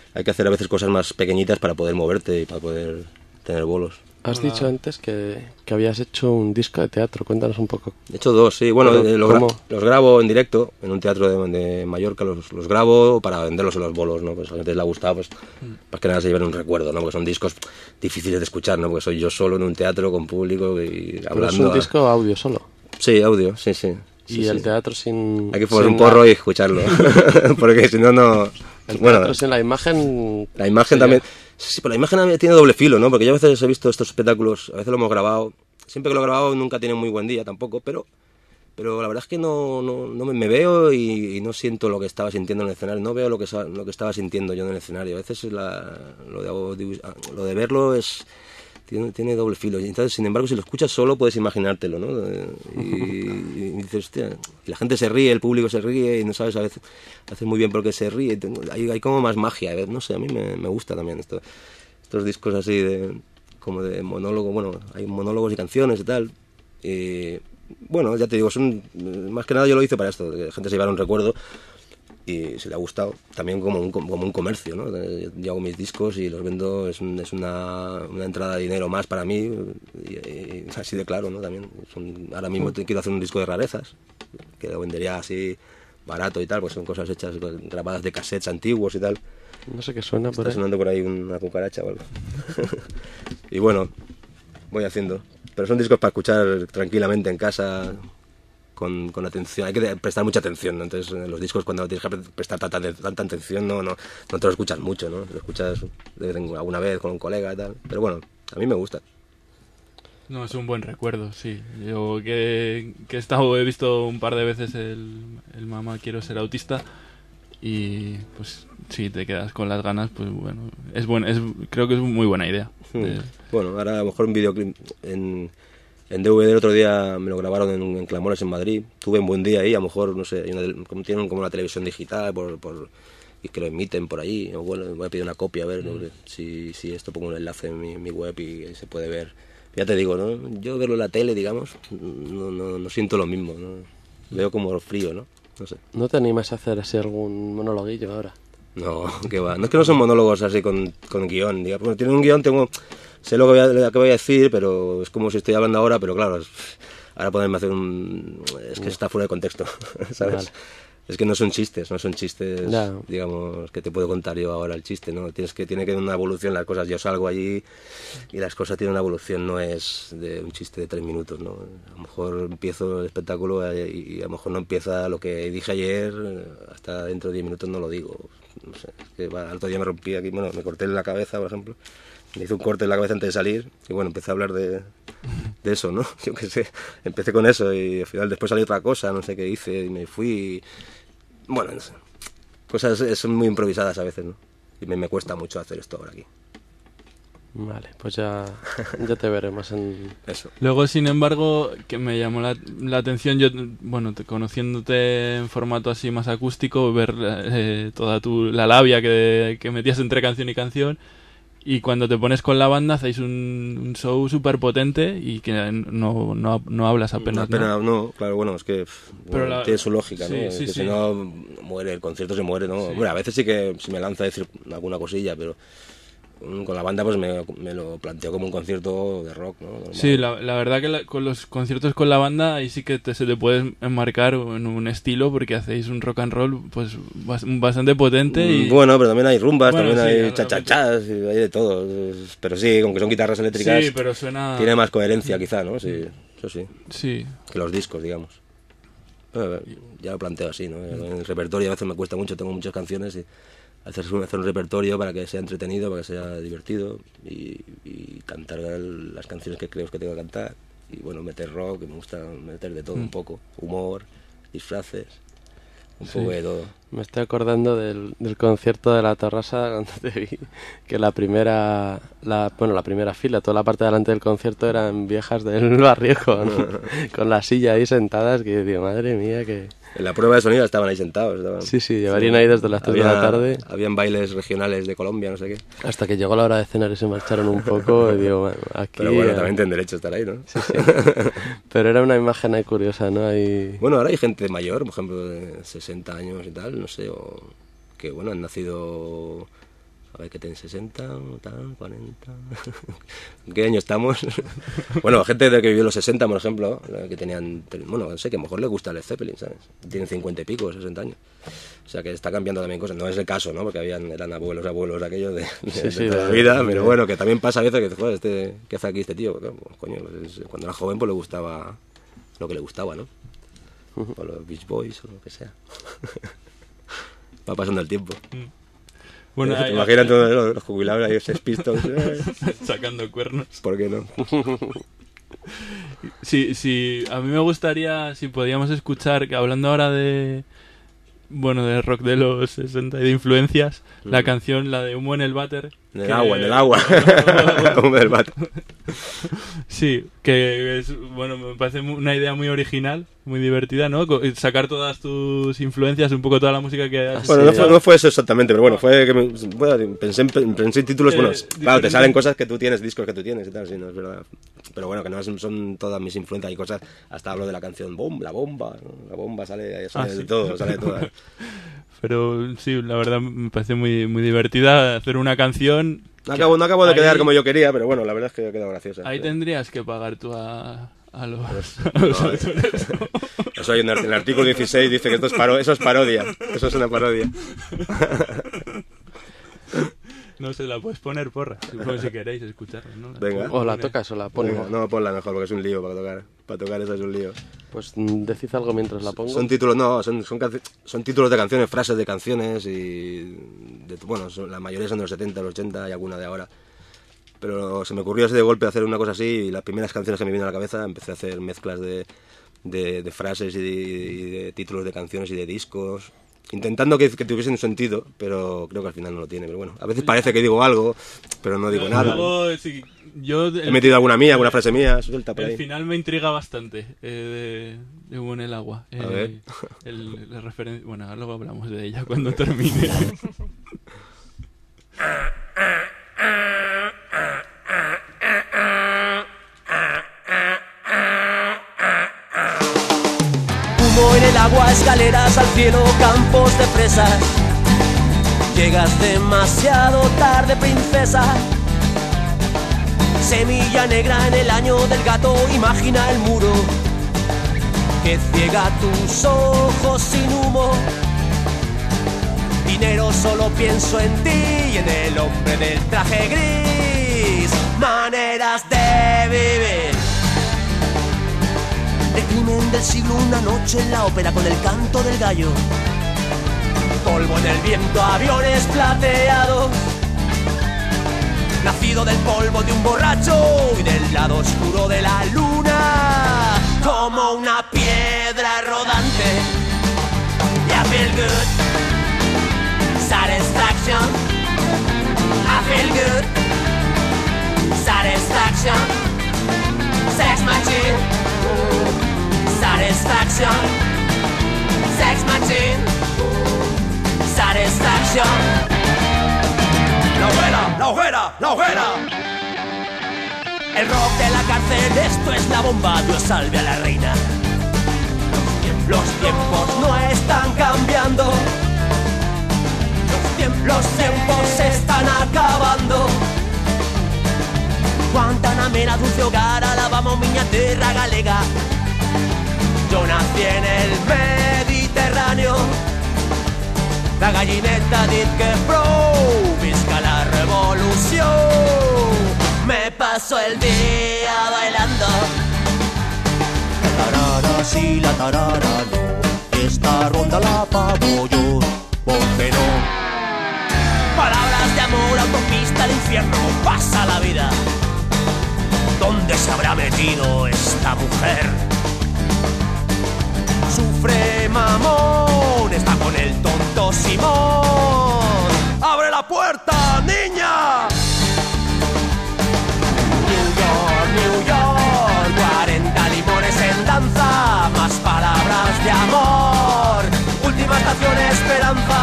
hay que hacer a veces cosas más pequeñitas para poder moverte y para poder tener bolos. Has dicho antes que habías hecho un disco de teatro, cuéntanos un poco. He hecho 2, sí. Bueno, los grabo en directo, en un teatro de Mallorca, los grabo para venderlos en los bolos, ¿no? Pues a la gente les ha gustado, pues más que nada se llevan un recuerdo, ¿no? Porque son discos difíciles de escuchar, ¿no? Porque soy yo solo en un teatro con público y hablando. Pero es un disco audio solo. Sí, audio, sí. Y el teatro sin... Hay que fumar un porro y escucharlo, porque si no, no... El teatro sin la imagen... La imagen también... Sí, pero la imagen tiene doble filo, ¿no? Porque yo a veces he visto estos espectáculos, a veces lo hemos grabado, siempre que lo he grabado nunca tiene muy buen día tampoco, pero la verdad es que no me veo y no siento lo que estaba sintiendo en el escenario, no veo lo que estaba sintiendo yo en el escenario. A veces lo de verlo tiene doble filo. Y entonces, sin embargo, si lo escuchas solo puedes imaginártelo, ¿no? Y dices, hostia, y la gente se ríe, el público se ríe y no sabes a veces muy bien por qué se ríe. Hay como más magia, no sé, a mí me gusta también estos discos así como de monólogo. Bueno, hay monólogos y canciones y tal. Y bueno, ya te digo, más que nada yo lo hice para esto, que la gente se llevara un recuerdo. Y se le ha gustado también como un comercio, ¿no? Yo hago mis discos y los vendo, es una entrada de dinero más para mí y así de claro, ¿no? También ahora mismo quiero hacer un disco de rarezas que lo vendería así barato y tal, pues son cosas hechas grabadas de cassettes antiguos y tal. No sé qué suena por ahí. Está sonando por ahí una cucaracha o algo. Y bueno, voy haciendo, pero son discos para escuchar tranquilamente en casa. Con atención, hay que prestar mucha atención, ¿no? Entonces en los discos cuando tienes que prestar tanta atención no te lo escuchas mucho, ¿no? Lo escuchas alguna vez con un colega y tal, pero bueno, a mí me gusta. No, es un buen recuerdo, sí. Yo que he visto un par de veces el Mamá quiero ser autista y pues si te quedas con las ganas, pues bueno, creo que es muy buena idea. Bueno, ahora a lo mejor un videoclip en DVD el otro día me lo grabaron en Clamores en Madrid. Tuve un buen día ahí, a lo mejor, no sé, tienen como una televisión digital y que lo emiten por ahí. O bueno, voy a pedir una copia a ver si esto pongo un enlace en mi web y se puede ver. Ya te digo, ¿no? Yo verlo en la tele, digamos, no siento lo mismo, ¿no? Veo como frío, ¿no? No sé. ¿No te animas a hacer así algún monologuillo ahora? No, qué va. No es que no son monólogos así con guión. Digamos. Bueno, tiene un guión, sé lo que voy a decir, pero es como si estoy hablando ahora, pero claro, ahora ponerme a hacer es que está fuera de contexto, ¿sabes? Vale. Es que no son chistes, no. Digamos, que te puedo contar yo ahora el chiste, ¿no? Tiene que tener una evolución las cosas. Yo salgo allí y las cosas tienen una evolución, no es de un chiste de 3 minutos, ¿no? A lo mejor empiezo el espectáculo y a lo mejor no empieza lo que dije ayer, hasta dentro de 10 minutos no lo digo. No sé, es que el otro día me rompí aquí, bueno, me corté la cabeza, por ejemplo. Me hice un corte en la cabeza antes de salir y bueno, empecé a hablar de eso, ¿no? Yo qué sé, empecé con eso y al final después salió otra cosa, no sé qué hice y me fui y... Bueno, no sé, cosas son muy improvisadas a veces, ¿no? Y me cuesta mucho hacer esto ahora aquí. Vale, pues ya te veremos en... Eso. Luego, sin embargo, que me llamó la atención, yo, bueno, conociéndote en formato así más acústico, ver toda la labia que metías entre canción y canción. Y cuando te pones con la banda hacéis un show súper potente y que no hablas apenas. No, claro, bueno, es que tiene su lógica, ¿no? Sí, que si no muere, el concierto se muere, ¿no? Sí. Bueno, a veces sí que se me lanza a decir alguna cosilla, pero con la banda pues me lo planteo como un concierto de rock, ¿no? Normal. Sí, la verdad que con los conciertos con la banda ahí sí que se te puedes enmarcar en un estilo porque hacéis un rock and roll pues bastante potente y... Bueno, pero también hay rumbas, también hay chachachas, y hay de todo, pero sí, aunque son guitarras eléctricas, sí, pero suena... tiene más coherencia quizá, ¿no? Sí, eso sí. Sí. Que los discos, digamos. Ya lo planteo así, ¿no? En el repertorio a veces me cuesta mucho, tengo muchas canciones y hacer un repertorio para que sea entretenido, para que sea divertido y cantar las canciones que creo que tengo que cantar y bueno, meter rock, que me gusta meter de todo un poco, humor, disfraces, un poco de todo. Me estoy acordando del concierto de La Torrasa cuando te vi que la primera fila, toda la parte de delante del concierto eran viejas del barrio con la silla ahí sentadas, que digo, madre mía, que... En la prueba de sonido estaban ahí sentados. Sí, llevarían ahí desde las 3 de la tarde. Habían bailes regionales de Colombia, no sé qué. Hasta que llegó la hora de cenar y se marcharon un poco. Y digo, bueno, aquí... Pero bueno, también tienen derecho a estar ahí, ¿no? Sí. Pero era una imagen ahí curiosa, ¿no? Bueno, ahora hay gente mayor, por ejemplo, de 60 años y tal, no sé, o que bueno, han nacido A ver, ¿qué tienen? ¿60? ¿Tal? ¿40? ¿En qué año estamos? Bueno, gente de que vivió los 60, por ejemplo, que tenían... Bueno, no sé, que a lo mejor les gusta Led Zeppelin, ¿sabes? Tienen 50 y pico, 60 años. O sea, que está cambiando también cosas. No es el caso, ¿no? Porque eran abuelos aquellos de toda la vida. Pero bueno, que también pasa a veces que, joder, ¿qué hace aquí este tío? Pues, coño, pues, cuando era joven, pues le gustaba lo que le gustaba, ¿no? O los Beach Boys o lo que sea. Va pasando el tiempo. Bueno, imagínate los jubilados ahí, Sex Pistols sacando cuernos. ¿Por qué no? Sí, a mí me gustaría, si podíamos escuchar, que hablando ahora de rock de los 60 y de influencias, la canción, la de Humo en el Váter. En el agua. Humo en el váter. Sí, que es, me parece una idea muy original, muy divertida, ¿no? Sacar todas tus influencias, un poco toda la música que has... Bueno, no fue eso exactamente, pero bueno, fue que pensé en títulos, claro, te salen cosas que tú tienes, discos que tú tienes y tal, sí, no es verdad. Pero bueno, que no son todas mis influencias y cosas, hasta hablo de la canción La Bomba, ¿no? La Bomba sale de todo, sale de todo. Pero sí, la verdad me parece muy, muy divertida hacer una canción. No acabo de quedar como yo quedía, pero bueno, la verdad es que ha quedado graciosa. Ahí tendrías que pagar tú a los autores, ¿no? Eso hay en el artículo 16 dice que eso es parodia. Eso es una parodia. No se la puedes poner, porra. Si queréis escucharla, ¿no? Venga. O la tocas o la pones. No, ponla mejor porque es un lío para tocar. Para tocar eso es un lío. Pues decid algo mientras la pongo. Son títulos, son títulos de canciones, frases de canciones y... la mayoría son de los 70, los 80 y alguna de ahora. Pero se me ocurrió así de golpe hacer una cosa así y las primeras canciones que me vinieron a la cabeza empecé a hacer mezclas de frases y de títulos de canciones y de discos, intentando que tuviesen un sentido, pero creo que al final no lo tiene. Pero bueno, a veces parece que digo algo, pero no digo nada. Luego, sí, he metido alguna frase mía, suelta por ahí. El final me intriga bastante, de Humo en el agua. A ver. La referencia... Bueno, luego hablamos de ella cuando termine. Humo en el agua, escaleras al cielo, campos de fresas. Llegas demasiado tarde, princesa. Semilla negra en el año del gato, imagina el muro que ciega tus ojos sin humo. Dinero, solo pienso en ti y en el hombre del traje gris. Maneras de vivir. El crimen del siglo, una noche en la ópera con el canto del gallo. Polvo en el viento, aviones plateados. Nacido del polvo de un borracho y del lado oscuro de la luna. Como una piedra rodante. I feel good. Satisfaction. I feel good. Satisfaction. Sex machine. Satisfaction. Sex machine. Satisfaction. La hoguera, la hoguera, la hoguera. El rock de la cárcel, esto es la bomba. Dios salve a la reina. Los tiempos no están cambiando. Los tiempos se están acabando. Guantanamera, dulce hogar, alabamos miña terra galega. Yo nací en el Mediterráneo. La gallineta dit que prou, visca la revolución. Me paso el día bailando. La tarara sí, la tarara no. Esta ronda la pago yo, ¿por qué no? Palabras de amor, autopista al infierno, pasa la vida. ¿Dónde se habrá metido esta mujer? Sufre mamón, está con el tonto Simón. ¡Abre la puerta, niña! New York, 40 limones en danza, más palabras de amor. Última estación, Esperanza.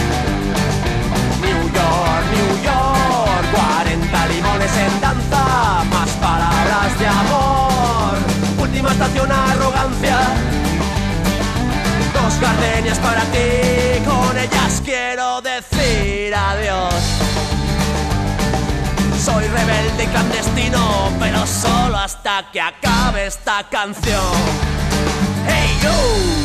New York, 40 limones en danza, más palabras de amor. Última estación, Arrogancia. Dos gardenias para ti, con ellas quiero decir adiós. soy rebelde y clandestino, pero solo hasta que acabe esta canción. Hey yo.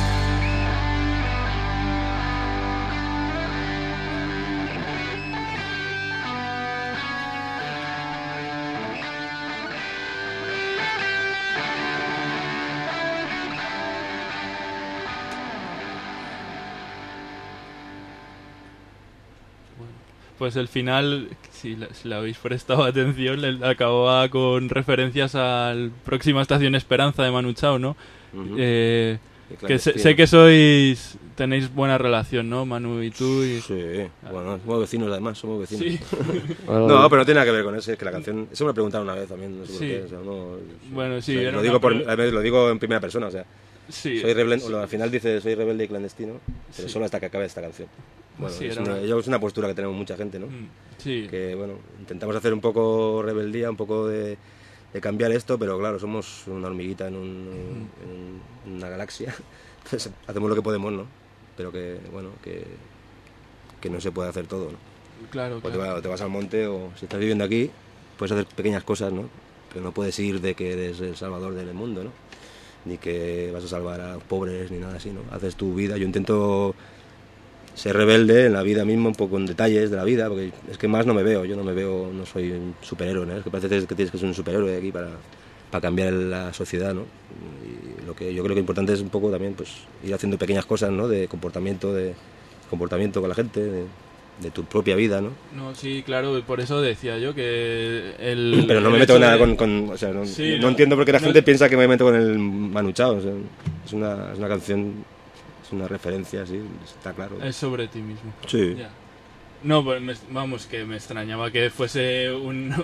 Pues el final, si le habéis prestado atención, acababa con referencias al próxima Estación Esperanza de Manu Chao, ¿no? Uh-huh. Que sé que tenéis buena relación, ¿no? Manu y tú. Sí, bueno, somos vecinos además, somos vecinos. Sí. No, pero no tiene nada que ver con eso, es que la canción... Eso me lo preguntaron una vez también, no sé por qué. O sea, bueno, sí. O sea, lo digo en primera persona, o sea... Sí. Soy rebelde, al final dice soy rebelde y clandestino, pero solo hasta que acabe esta canción. Bueno, Sí, es una postura que tenemos mucha gente, ¿no? Sí. Que bueno, intentamos hacer un poco rebeldía, un poco de cambiar esto, pero claro, somos una hormiguita en una galaxia. Entonces hacemos lo que podemos, ¿no? Pero que bueno, que no se puede hacer todo, ¿no? Claro, o te vas al monte, o si estás viviendo aquí, puedes hacer pequeñas cosas, ¿no? Pero no puedes ir de que eres el salvador del mundo, ¿no? Ni que vas a salvar a los pobres, ni nada así, ¿no? Haces tu vida. Yo intento ser rebelde en la vida misma, un poco en detalles de la vida, porque es que más no me veo, no soy un superhéroe, ¿no? Es que parece que tienes que ser un superhéroe aquí para cambiar la sociedad, ¿no? Y lo que yo creo que importante es un poco también, pues, ir haciendo pequeñas cosas, ¿no? De comportamiento con la gente, de tu propia vida, ¿no? No, sí, claro, por eso decía yo que Pero no me meto nada con... O sea, no entiendo por qué la gente piensa que me meto con el Manu Chao, o sea, es una canción, es una referencia, sí, está claro. Es sobre ti mismo. Sí. Ya. No, pues vamos, que me extrañaba que fuese No.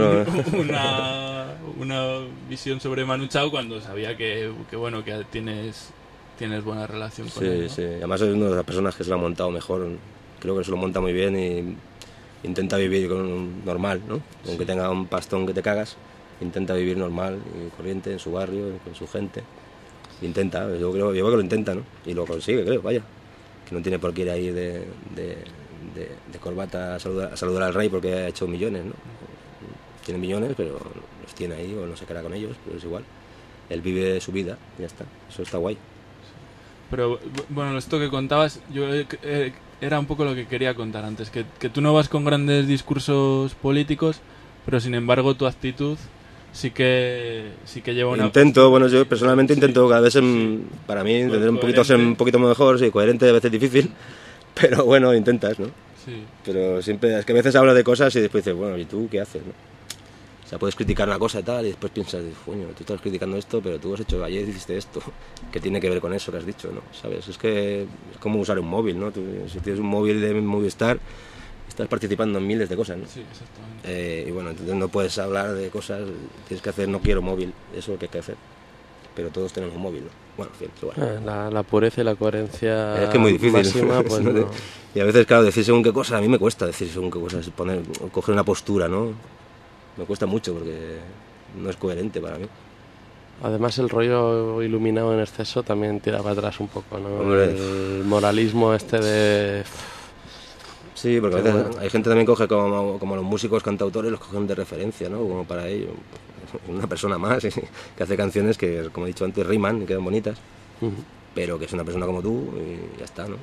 una visión sobre Manu Chao cuando sabía que bueno, que tienes buena relación con él, ¿no? Sí, además es una de las personas que se lo ha montado mejor. Creo que se lo monta muy bien y intenta vivir normal, ¿no? Aunque tenga un pastón que te cagas, intenta vivir normal y corriente en su barrio, con su gente. Intenta, yo creo que lo intenta, ¿no? Y lo consigue, creo, vaya. Que no tiene por qué ir ahí de corbata a saludar al rey porque ha hecho millones, ¿no? Tiene millones, pero los tiene ahí o no se queda con ellos, pero es igual. Él vive su vida, ya está. Eso está guay. Pero, bueno, esto que contabas, yo era un poco lo que quería contar antes, que tú no vas con grandes discursos políticos, pero sin embargo tu actitud sí que lleva una... Yo personalmente intento cada vez, para mí, entender ser un poquito mejor, sí, coherente, a veces difícil, pero bueno, intentas, ¿no? Sí. Pero siempre, es que a veces hablas de cosas y después dices, bueno, ¿y tú qué haces, no? O sea, puedes criticar una cosa y tal, y después piensas, coño, tú estás criticando esto, pero tú ayer hiciste esto, que tiene que ver con eso que has dicho, ¿no? ¿Sabes? Es que es como usar un móvil, ¿no? Si tienes un móvil de Movistar, estás participando en miles de cosas, ¿no? Sí, exactamente. Y bueno, entonces no puedes hablar de cosas, tienes que hacer, no quiero móvil, eso es lo que hay que hacer. Pero todos tenemos un móvil, ¿no? Bueno, en fin, igual. La pureza y la coherencia es que es muy difícil. Máxima, pues no. Y a veces, claro, decir según qué cosa, a mí me cuesta decir según qué cosas, coger una postura, ¿no? Me cuesta mucho porque no es coherente para mí. Además el rollo iluminado en exceso también tira para atrás un poco, ¿no? Hombre. El moralismo este de... Sí, porque a veces hay gente también coge como los músicos cantautores, los cogen de referencia, ¿no? Como para ello. Una persona más que hace canciones que, como he dicho antes, riman y quedan bonitas, pero que es una persona como tú y ya está, ¿no?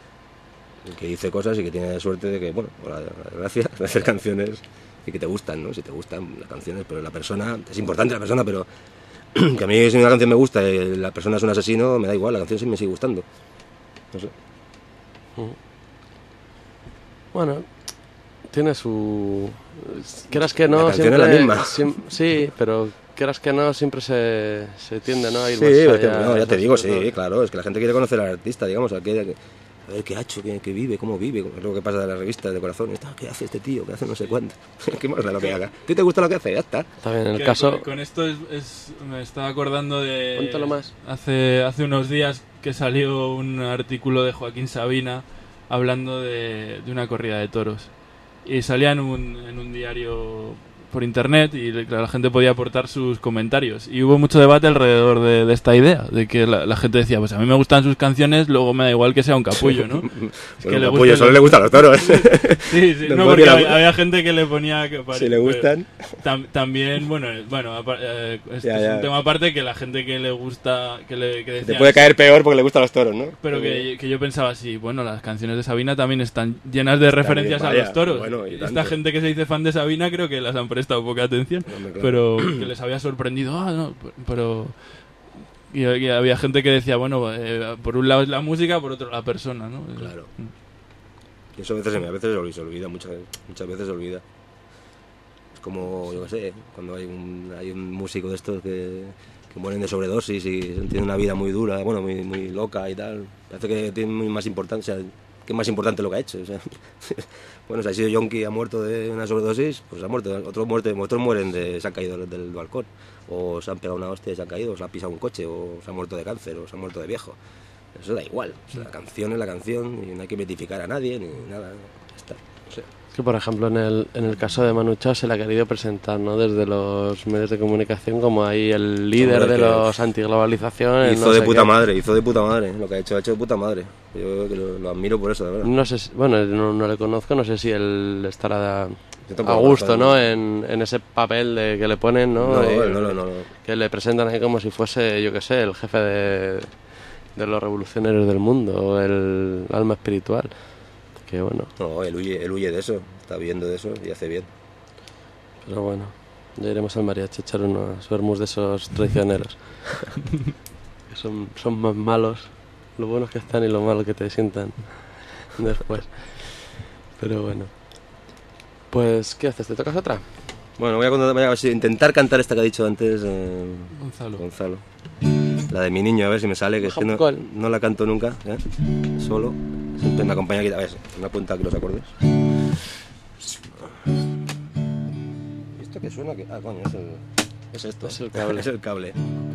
Y que dice cosas y que tiene suerte de que, bueno, la gracia de hacer canciones y que te gustan, ¿no? Si te gustan las canciones, pero la persona, es importante la persona, pero que a mí si una canción me gusta y la persona es un asesino, me da igual, la canción sí me sigue gustando. No sé. Bueno, tiene su... Quieras que no, la canción siempre... es la misma. Sí, pero quieras que no, siempre se tiende, ¿no? A ir sí, más es que, allá, no, ya te digo, sí, todo. Claro, es que la gente quiere conocer al artista, digamos, a ver qué ha hecho, qué vive, cómo vive, es lo que pasa de las revistas de corazón, ¿qué hace este tío? ¿Qué hace no sé cuánto? ¿Qué más da lo que haga? ¿A ti te gusta lo que hace? Ya está. Está bien, en el caso... Con esto me estaba acordando de... Cuéntalo más. Hace unos días que salió un artículo de Joaquín Sabina hablando de una corrida de toros. Y salía en un diario por internet y la gente podía aportar sus comentarios. Y hubo mucho debate alrededor de esta idea, de que la gente decía, pues a mí me gustan sus canciones, luego me da igual que sea un capullo, ¿no? Bueno, un capullo solo le gustan los toros. Sí, no, porque había gente que le ponía... Que si le gustan... También, bueno, es un tema aparte, que la gente que le gusta... que decía, te puede caer peor porque le gustan los toros, ¿no? Pero que yo pensaba así, bueno, las canciones de Sabina también están llenas de referencias a los toros. Bueno, esta gente que se dice fan de Sabina creo que las han prestado poca atención, pero que les había sorprendido, pero... Y había gente que decía, bueno, por un lado es la música, por otro la persona, ¿no? Claro. Y eso a veces se olvida, muchas veces se olvida. Es como, yo qué sé, cuando hay un músico de estos que mueren de sobredosis y tienen una vida muy dura, bueno, muy loca y tal. Parece que tiene más importancia, que es más importante lo que ha hecho. O sea, bueno, si ha sido yonki y ha muerto de una sobredosis, pues ha muerto. Otros mueren se han caído del balcón, o se han pegado una hostia y se han caído, o se ha pisado un coche, o se ha muerto de cáncer, o se ha muerto de viejo. Eso da igual. O sea, la canción es la canción y no hay que mitificar a nadie ni nada. Está. O sea, es que, por ejemplo, en el caso de Manu Chao se le ha querido presentar, ¿no?, desde los medios de comunicación como ahí el líder de los antiglobalización. Hizo de puta madre. Lo que ha hecho de puta madre. Yo lo admiro por eso, de verdad. No sé, bueno, no le conozco, no sé si él estará a gusto, ¿no?, en ese papel que le ponen, ¿no? No. Que le presentan ahí como si fuese, yo qué sé, el jefe de los revolucionarios del mundo, o el alma espiritual. Que bueno. No, él huye de eso, está viendo de eso y hace bien. Pero bueno, ya iremos al mariachi a echar unos vermús de esos traicioneros. Que son más malos, lo buenos que están y lo malos que te sientan después. Pero bueno. Pues, ¿qué haces? ¿Te tocas otra? Bueno, voy a intentar cantar esta que ha dicho antes Gonzalo. La de Mi Niño, a ver si me sale, que es que no la canto nunca, ¿eh? Solo. Siempre me acompaña aquí, a ver, me apunta aquí los acordes. ¿Y esto qué suena? Coño, es esto. Es el cable. Es el cable.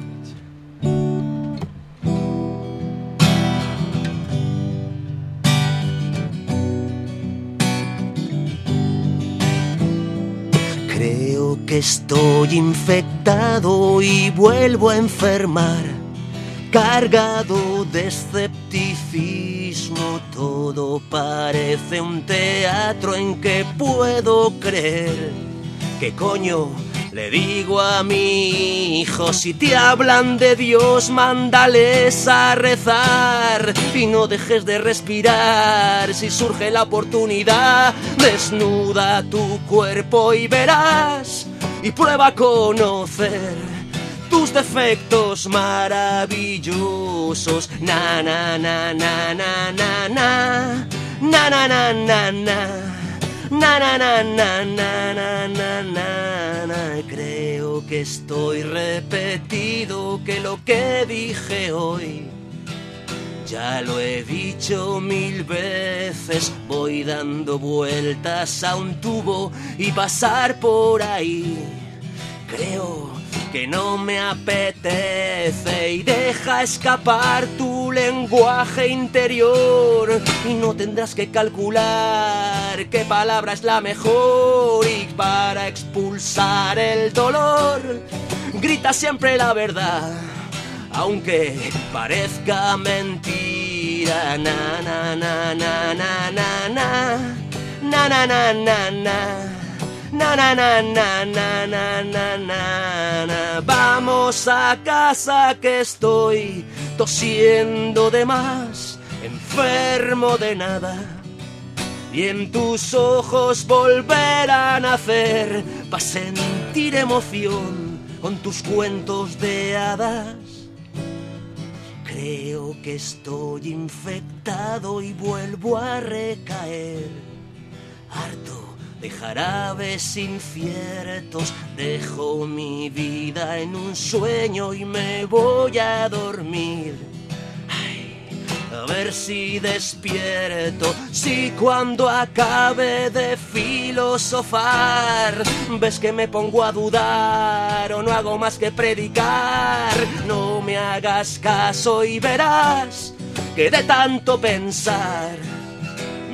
Creo que estoy infectado y vuelvo a enfermar, cargado de escepticismo. Todo parece un teatro en que puedo creer. ¿Qué coño le digo a mi hijo? Si te hablan de Dios, mándales a rezar y no dejes de respirar. Si surge la oportunidad, desnuda tu cuerpo y verás, y prueba a conocer tus defectos maravillosos. Na na na na na na na na na na na na. Na na na na na na na na. Creo que estoy repetido, que lo que dije hoy ya lo he dicho 1000 veces. Voy dando vueltas a un tubo y pasar por ahí. Creo que no me apetece y deja escapar tu lenguaje interior, y no tendrás que calcular qué palabra es la mejor, y para expulsar el dolor grita siempre la verdad, aunque parezca mentira. Na na na na na na na na na na na na. Na na na na na na na na. Vamos a casa que estoy tosiendo de más, enfermo de nada, y en tus ojos volverán a nacer pa' sentir emoción con tus cuentos de hadas. Creo que estoy infectado y vuelvo a recaer, harto de jarabes inciertos. Dejo mi vida en un sueño y me voy a dormir. Ay, a ver si despierto, si cuando acabe de filosofar ves que me pongo a dudar o no hago más que predicar. No me hagas caso y verás que de tanto pensar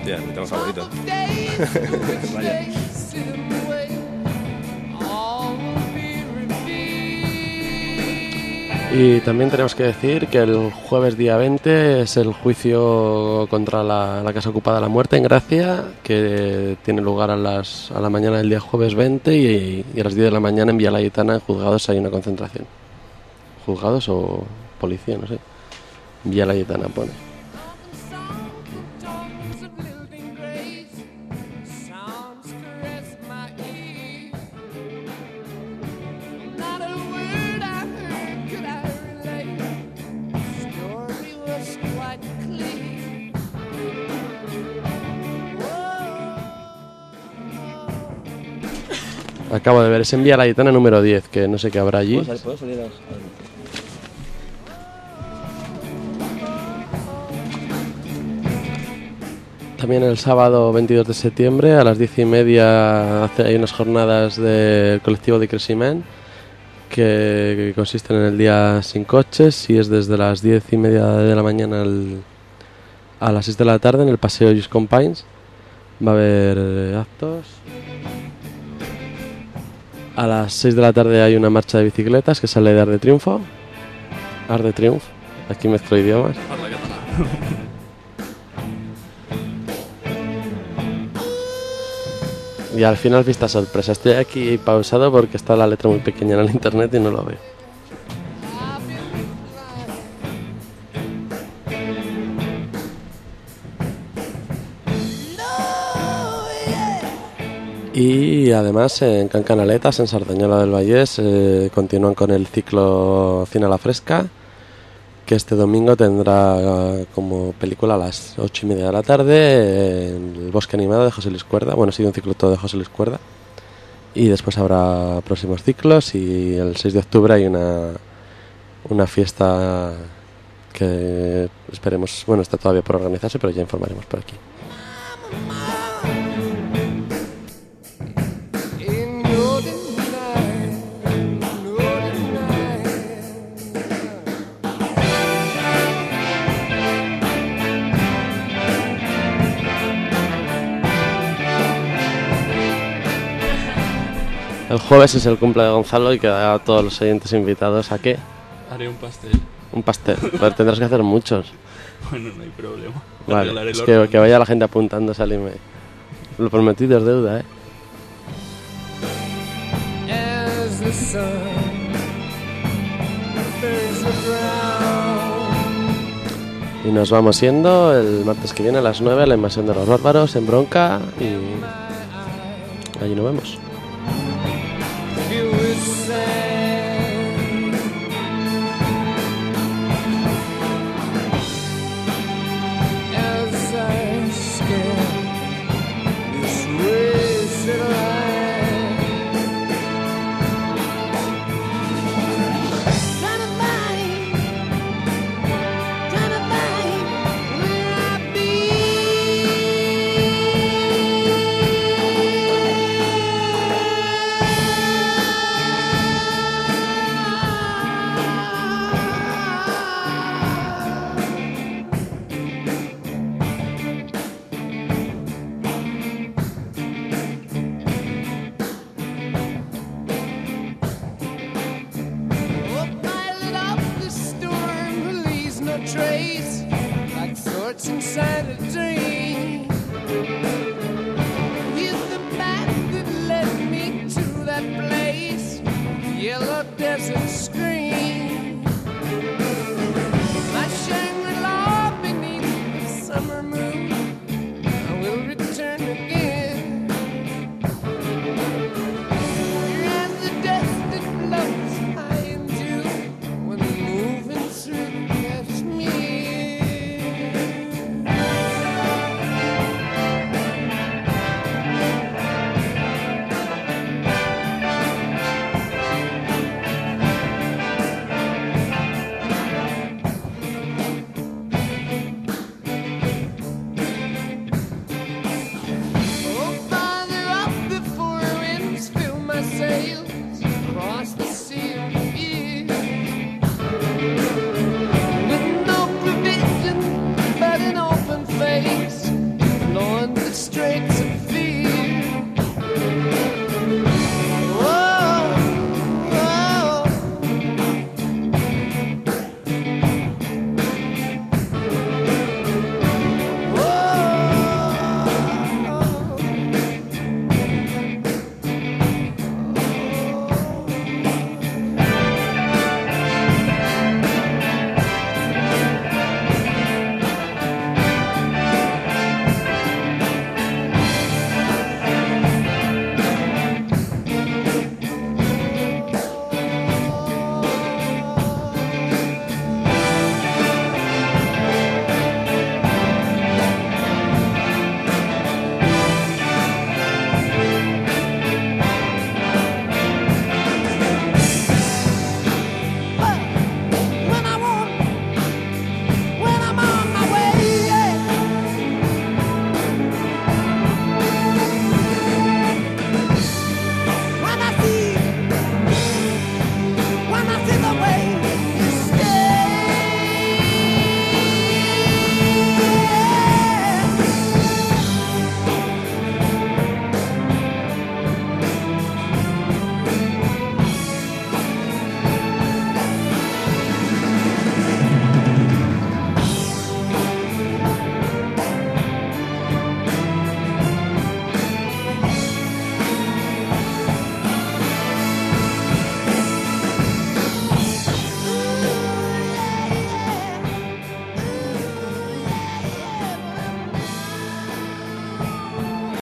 Hostia, mi tema favorito. Vaya. Y también tenemos que decir que el jueves día 20 es el juicio contra la Casa Ocupada de la Muerte en Gracia, que tiene lugar a la mañana del día jueves 20 y a las 10 de la mañana en Vía Layetana, en juzgados hay una concentración. ¿Juzgados o policía? No sé. Vía Layetana pone. Acabo de ver, es en Vía Layetana número 10, que no sé qué habrá allí. ¿Puedo salir a... También el sábado 22 de septiembre a las 10:30 hay unas jornadas del colectivo de Creciment que consisten en el día sin coches y es desde las 10:30 de la mañana a las 6 de la tarde en el Paseo Lluís Companys. Va a haber actos. A las 6 de la tarde hay una marcha de bicicletas que sale de Arc de Triunfo. Arc de Triunfo. Aquí mezclo idiomas. Y al final, vista sorpresa. Estoy aquí pausado porque está la letra muy pequeña en el internet y no lo veo. Y además en Can Canaletas, en Sardañola del Vallés, continúan con el ciclo Cine a la Fresca, que este domingo tendrá como película a las 8:30 de la tarde El Bosque Animado de José Luis Cuerda. Bueno, sigue un ciclo todo de José Luis Cuerda. Y después habrá próximos ciclos y el 6 de octubre hay una fiesta que esperemos, bueno, está todavía por organizarse, pero ya informaremos por aquí. El jueves es el cumple de Gonzalo y queda a todos los oyentes invitados a ¿qué? Haré un pastel. Un pastel, pero tendrás que hacer muchos. Bueno, no hay problema. Vale, es que vaya la gente apuntándose al email. Lo prometido es deuda, ¿eh? Y nos vamos yendo el martes que viene a las 9 a la invasión de los bárbaros en Bronca y allí nos vemos. Inside a dream, with the path that led me to that place, yellow desert scream.